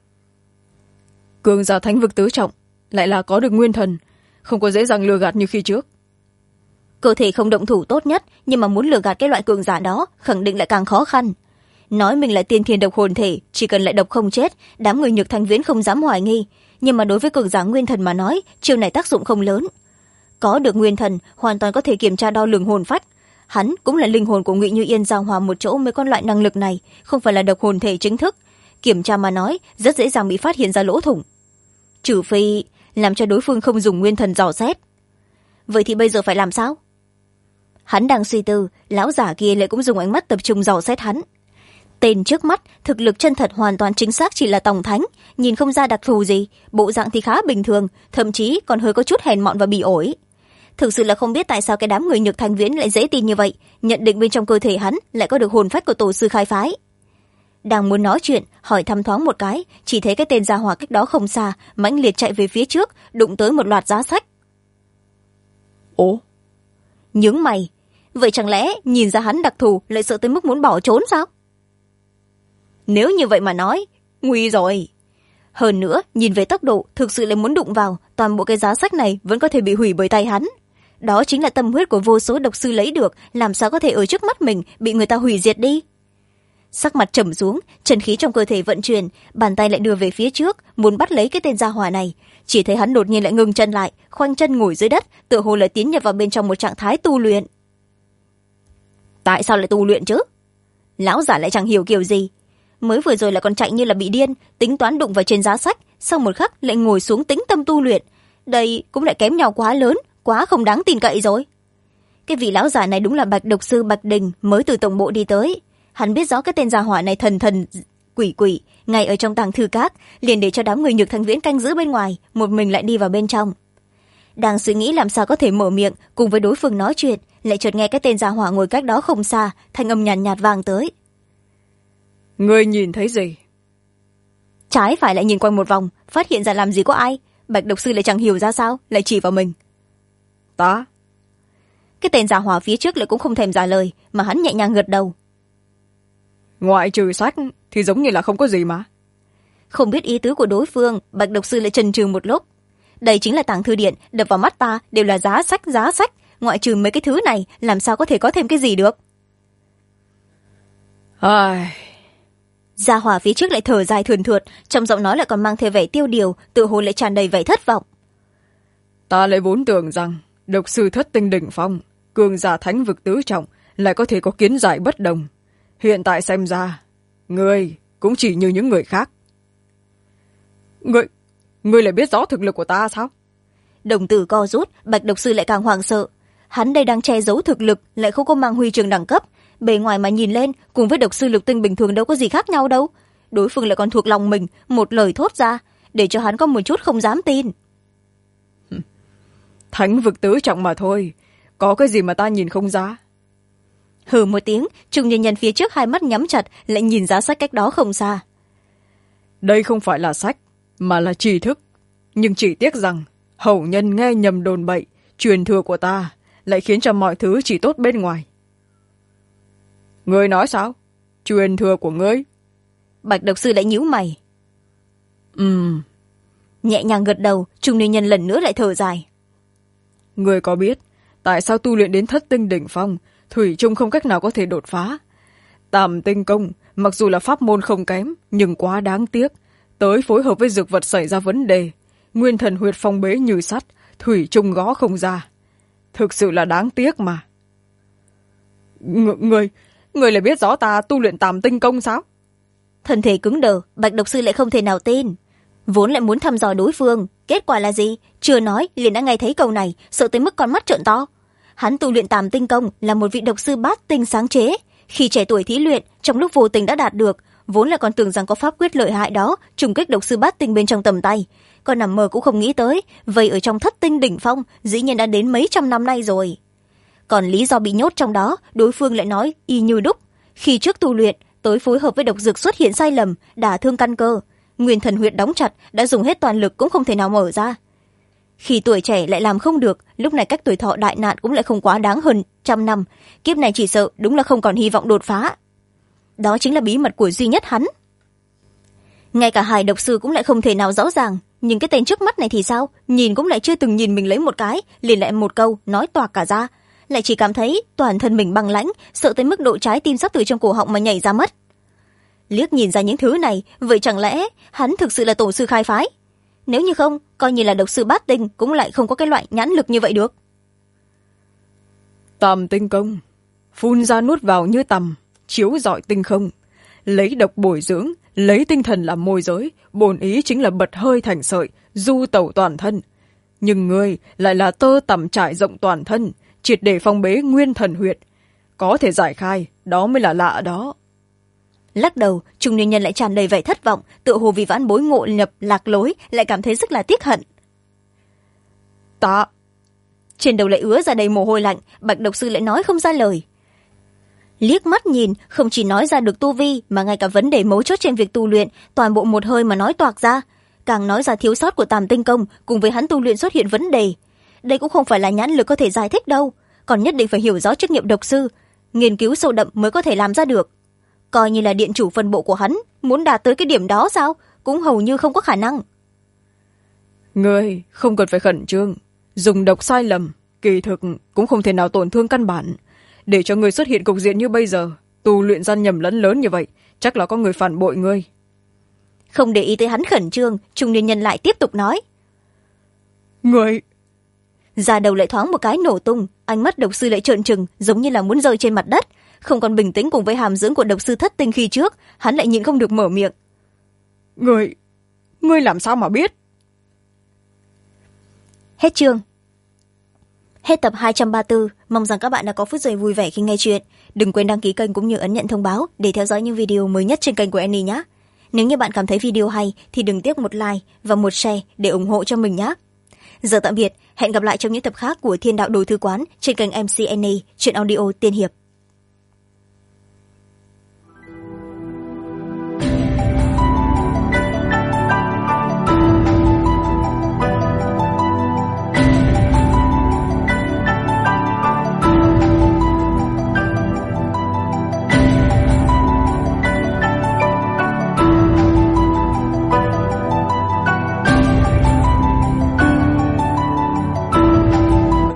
B: Cường giả thánh vực tứ trọng lại là có được nguyên thần, không có dễ dàng lừa gạt như khi trước.
A: Cơ thể không động thủ tốt nhất, nhưng mà muốn lừa gạt cái loại cường giả đó khẳng định lại càng khó khăn. Nói mình là tiên thiên độc hồn thể, chỉ cần lại độc không chết, đám người Nhược Thanh Viễn không dám hoài nghi, nhưng mà đối với cường giả nguyên thần mà nói, chiêu này tác dụng không lớn. Có được nguyên thần hoàn toàn có thể kiểm tra đo lường hồn phách, hắn cũng là linh hồn của Ngụy Như Yên giao hòa một chỗ mới có loại năng lực này, không phải là độc hồn thể chính thức, kiểm tra mà nói rất dễ dàng bị phát hiện ra lỗ thủng, trừ phi làm cho đối phương không dùng nguyên thần dò xét. Vậy thì bây giờ phải làm sao? Hắn đang suy tư, lão giả kia lại cũng dùng ánh mắt tập trung dò xét hắn. Tên trước mắt thực lực chân thật hoàn toàn chính xác chỉ là tổng thánh, nhìn không ra đặc thù gì, bộ dạng thì khá bình thường, thậm chí còn hơi có chút hèn mọn và bị ổi. Thực sự là không biết tại sao cái đám người Nhược Thanh Viễn lại dễ tin như vậy, nhận định bên trong cơ thể hắn lại có được hồn phách của tổ sư khai phái. Đang muốn nói chuyện, hỏi thăm thoáng một cái, chỉ thấy cái tên gia hỏa cách đó không xa mãnh liệt chạy về phía trước, đụng tới một loạt giá sách.
B: Ồ,
A: nhướng mày, vậy chẳng lẽ nhìn ra hắn đặc thù lại sợ tới mức muốn bỏ trốn sao? Nếu như vậy mà nói, nguy rồi. Hơn nữa, nhìn về tốc độ, thực sự lại muốn đụng vào, toàn bộ cái giá sách này vẫn có thể bị hủy bởi tay hắn. Đó chính là tâm huyết của vô số độc sư lấy được, làm sao có thể ở trước mắt mình bị người ta hủy diệt đi. Sắc mặt trầm xuống, chân khí trong cơ thể vận chuyển, bàn tay lại đưa về phía trước, muốn bắt lấy cái tên gia hỏa này. Chỉ thấy hắn đột nhiên lại ngừng chân lại, khoanh chân ngồi dưới đất, tựa hồ là tiến nhập vào bên trong một trạng thái tu luyện. Tại sao lại tu luyện chứ? Lão giả lại chẳng hiểu kiểu gì. Mới vừa rồi là còn chạy như là bị điên, tính toán đụng vào trên giá sách, sau một khắc lại ngồi xuống tĩnh tâm tu luyện. Đây cũng lại kém nhau quá lớn, quá không đáng tin cậy rồi. Cái vị lão giả này đúng là Bạch độc sư Bạch Đình mới từ tổng bộ đi tới. Hắn biết rõ cái tên gia hỏa này thần quỷ quỷ, ngay ở trong tàng thư các, liền để cho đám người Nhược Thanh Viễn canh giữ bên ngoài, một mình lại đi vào bên trong. Đang suy nghĩ làm sao có thể mở miệng cùng với đối phương nói chuyện, lại chợt nghe cái tên gia hỏa ngồi cách đó không xa, thanh âm nhàn nhạt vang tới.
B: Ngươi nhìn thấy gì?
A: Trái phải lại nhìn quanh một vòng, phát hiện ra làm gì có ai, Bạch độc sư lại chẳng hiểu ra sao, lại chỉ vào mình.
B: Ta?
A: Cái tên gia hỏa phía trước lại cũng không thèm trả lời, mà hắn nhẹ nhàng gật đầu.
B: Ngoại trừ sách thì giống như là không có gì mà.
A: Không biết ý tứ của đối phương, Bạch độc sư lại chần chừ một lúc. Đây chính là tàng thư điện, đập vào mắt ta đều là giá sách, ngoại trừ mấy cái thứ này làm sao có thể có thêm cái gì được. Gia hỏa phía trước lại thở dài thườn thượt, trong giọng nói lại còn mang theo vẻ tiêu điều, tự hồ lại tràn đầy vẻ thất vọng.
B: Ta lại vốn tưởng rằng độc sư thất tinh đỉnh phong, cường giả thánh vực tứ trọng lại có thể có kiến giải bất đồng. Hiện tại xem ra, ngươi cũng chỉ như những người khác. Ngươi lại biết rõ thực lực của ta sao?
A: Đồng tử co rút, Bạch độc sư lại càng hoảng sợ. Hắn đây đang che giấu thực lực, lại không có mang huy chương đẳng cấp, bề ngoài mà nhìn lên cùng với độc sư lục tinh bình thường đâu có gì khác nhau đâu. Đối phương lại còn thuộc lòng mình, một lời thốt ra để cho hắn có một chút không dám tin.
B: Thánh vực tứ trọng mà thôi, có cái gì mà ta nhìn không ra.
A: Hừ một tiếng, trung nhân nhân phía trước hai mắt nhắm chặt lại nhìn giá sách cách đó không xa.
B: Đây không phải là sách mà là tri thức, nhưng chỉ tiếc rằng hậu nhân nghe nhầm đồn bậy truyền thừa của ta lại khiến cho mọi thứ chỉ tốt bên ngoài. Ngươi nói sao? Truyền thừa của ngươi?
A: Bạch độc sư lại nhíu mày. Nhẹ nhàng gật đầu, trung niên nhân lần nữa lại thở dài.
B: Ngươi có biết tại sao tu luyện đến thất tinh đỉnh phong thủy chung không cách nào có thể đột phá? Tam tinh công mặc dù là pháp môn không kém, nhưng quá đáng tiếc, tới phối hợp với dược vật xảy ra vấn đề, nguyên thần huyệt phong bế như sắt, thủy chung gõ không ra. Thực sự là đáng tiếc mà. Người lại biết rõ ta tu luyện tam tinh công sao?
A: Thân thể cứng đờ, bạch độc sư lại không thể nào tin. Vốn lại muốn thăm dò đối phương, kết quả là gì? Chưa nói liền đã nghe thấy câu này, sợ tới mức con mắt trợn to. Hắn tu luyện tam tinh công là một vị độc sư bát tinh sáng chế, khi trẻ tuổi thí luyện, trong lúc vô tình đã đạt được, vốn là còn tưởng rằng có pháp quyết lợi hại đó trùng kích độc sư bát tinh bên trong tầm tay, còn nằm mơ cũng không nghĩ tới vậy ở trong thất tinh đỉnh phong dĩ nhiên đã đến mấy trăm năm nay rồi. Còn lý do bị nhốt trong đó, đối phương lại nói y như đúc, khi trước tu luyện tới phối hợp với độc dược xuất hiện sai lầm, đả thương căn cơ, nguyên thần huyệt đóng chặt, đã dùng hết toàn lực cũng không thể nào mở ra. Khi tuổi trẻ lại làm không được, lúc này cách tuổi thọ đại nạn cũng lại không quá đáng hơn 100 năm, kiếp này chỉ sợ đúng là không còn hy vọng đột phá. Đó chính là bí mật của duy nhất hắn. Ngay cả hai độc sư cũng lại không thể nào rõ ràng, nhưng cái tên trước mắt này thì sao? Nhìn cũng lại chưa từng nhìn mình lấy một cái, liền lại một câu nói toạc cả ra, lại chỉ cảm thấy toàn thân mình băng lãnh, sợ tới mức độ trái tim sắp từ trong cổ họng mà nhảy ra mất. Liếc nhìn ra những thứ này, vậy chẳng lẽ hắn thực sự là tổ sư khai phái? Nếu như không, coi như là độc sư bát tinh cũng lại không có cái loại nhãn lực như vậy được.
B: Tam tinh công, phun ra nuốt vào như tầm, chiếu rọi tinh không, lấy độc bồi dưỡng, lấy tinh thần làm môi giới, bổn ý chính là bật hơi thành sợi, du tẩu toàn thân. Nhưng ngươi lại là tơ tằm trải rộng toàn thân, triệt để phong bế nguyên thần huyệt. Có thể giải khai, đó mới là lạ đó.
A: Lắc đầu, trung niên nhân lại tràn đầy vẻ thất vọng, tựa hồ vì vãn bối ngộ nhập lạc lối, lại cảm thấy rất là tiếc hận.
B: Ta...
A: Trên đầu lại ứa ra đầy mồ hôi lạnh, bạch độc sư lại nói không ra lời. Liếc mắt nhìn, không chỉ nói ra được tu vi, mà ngay cả vấn đề mấu chốt trên việc tu luyện, toàn bộ một hơi mà nói toạc ra. Càng nói ra thiếu sót của tam tinh công, cùng với hắn tu luyện xuất hiện vấn đề. Đây cũng không phải là nhãn lực có thể giải thích đâu, còn nhất định phải hiểu rõ trách nhiệm độc sư, nghiên cứu sâu đậm mới có thể làm ra được. Coi như là điện chủ phân bộ của hắn, muốn đạt tới cái điểm đó sao, cũng hầu như không có khả năng.
B: Ngươi không cần phải khẩn trương, dùng độc sai lầm, kỳ thực cũng không thể nào tổn thương căn bản. Để cho người xuất hiện cục diện như bây giờ, tu luyện gian nhầm lẫn lớn như vậy, chắc là có người phản bội ngươi.
A: Không để ý tới hắn khẩn trương, trung niên nhân lại tiếp tục nói.
B: Ngươi...
A: Da đầu lại thoáng một cái nổ tung, ánh mắt độc sư lại trợn trừng, giống như là muốn rơi trên mặt đất. Không còn bình tĩnh cùng với hàm dưỡng của độc sư thất tinh khi trước, hắn lại nhịn không được mở miệng.
B: Ngươi làm sao mà biết?
A: Hết chương. Hết tập 234, mong rằng các bạn đã có phút giây vui vẻ khi nghe chuyện. Đừng quên đăng ký kênh cũng như ấn nhận thông báo để theo dõi những video mới nhất trên kênh của Annie nhé. Nếu như bạn cảm thấy video hay thì đừng tiếc một like và một share để ủng hộ cho mình nhé. Giờ tạm biệt, hẹn gặp lại trong những tập khác của Thiên Đạo Đồ Thư Quán trên kênh MC Annie, truyện audio tiên hiệp.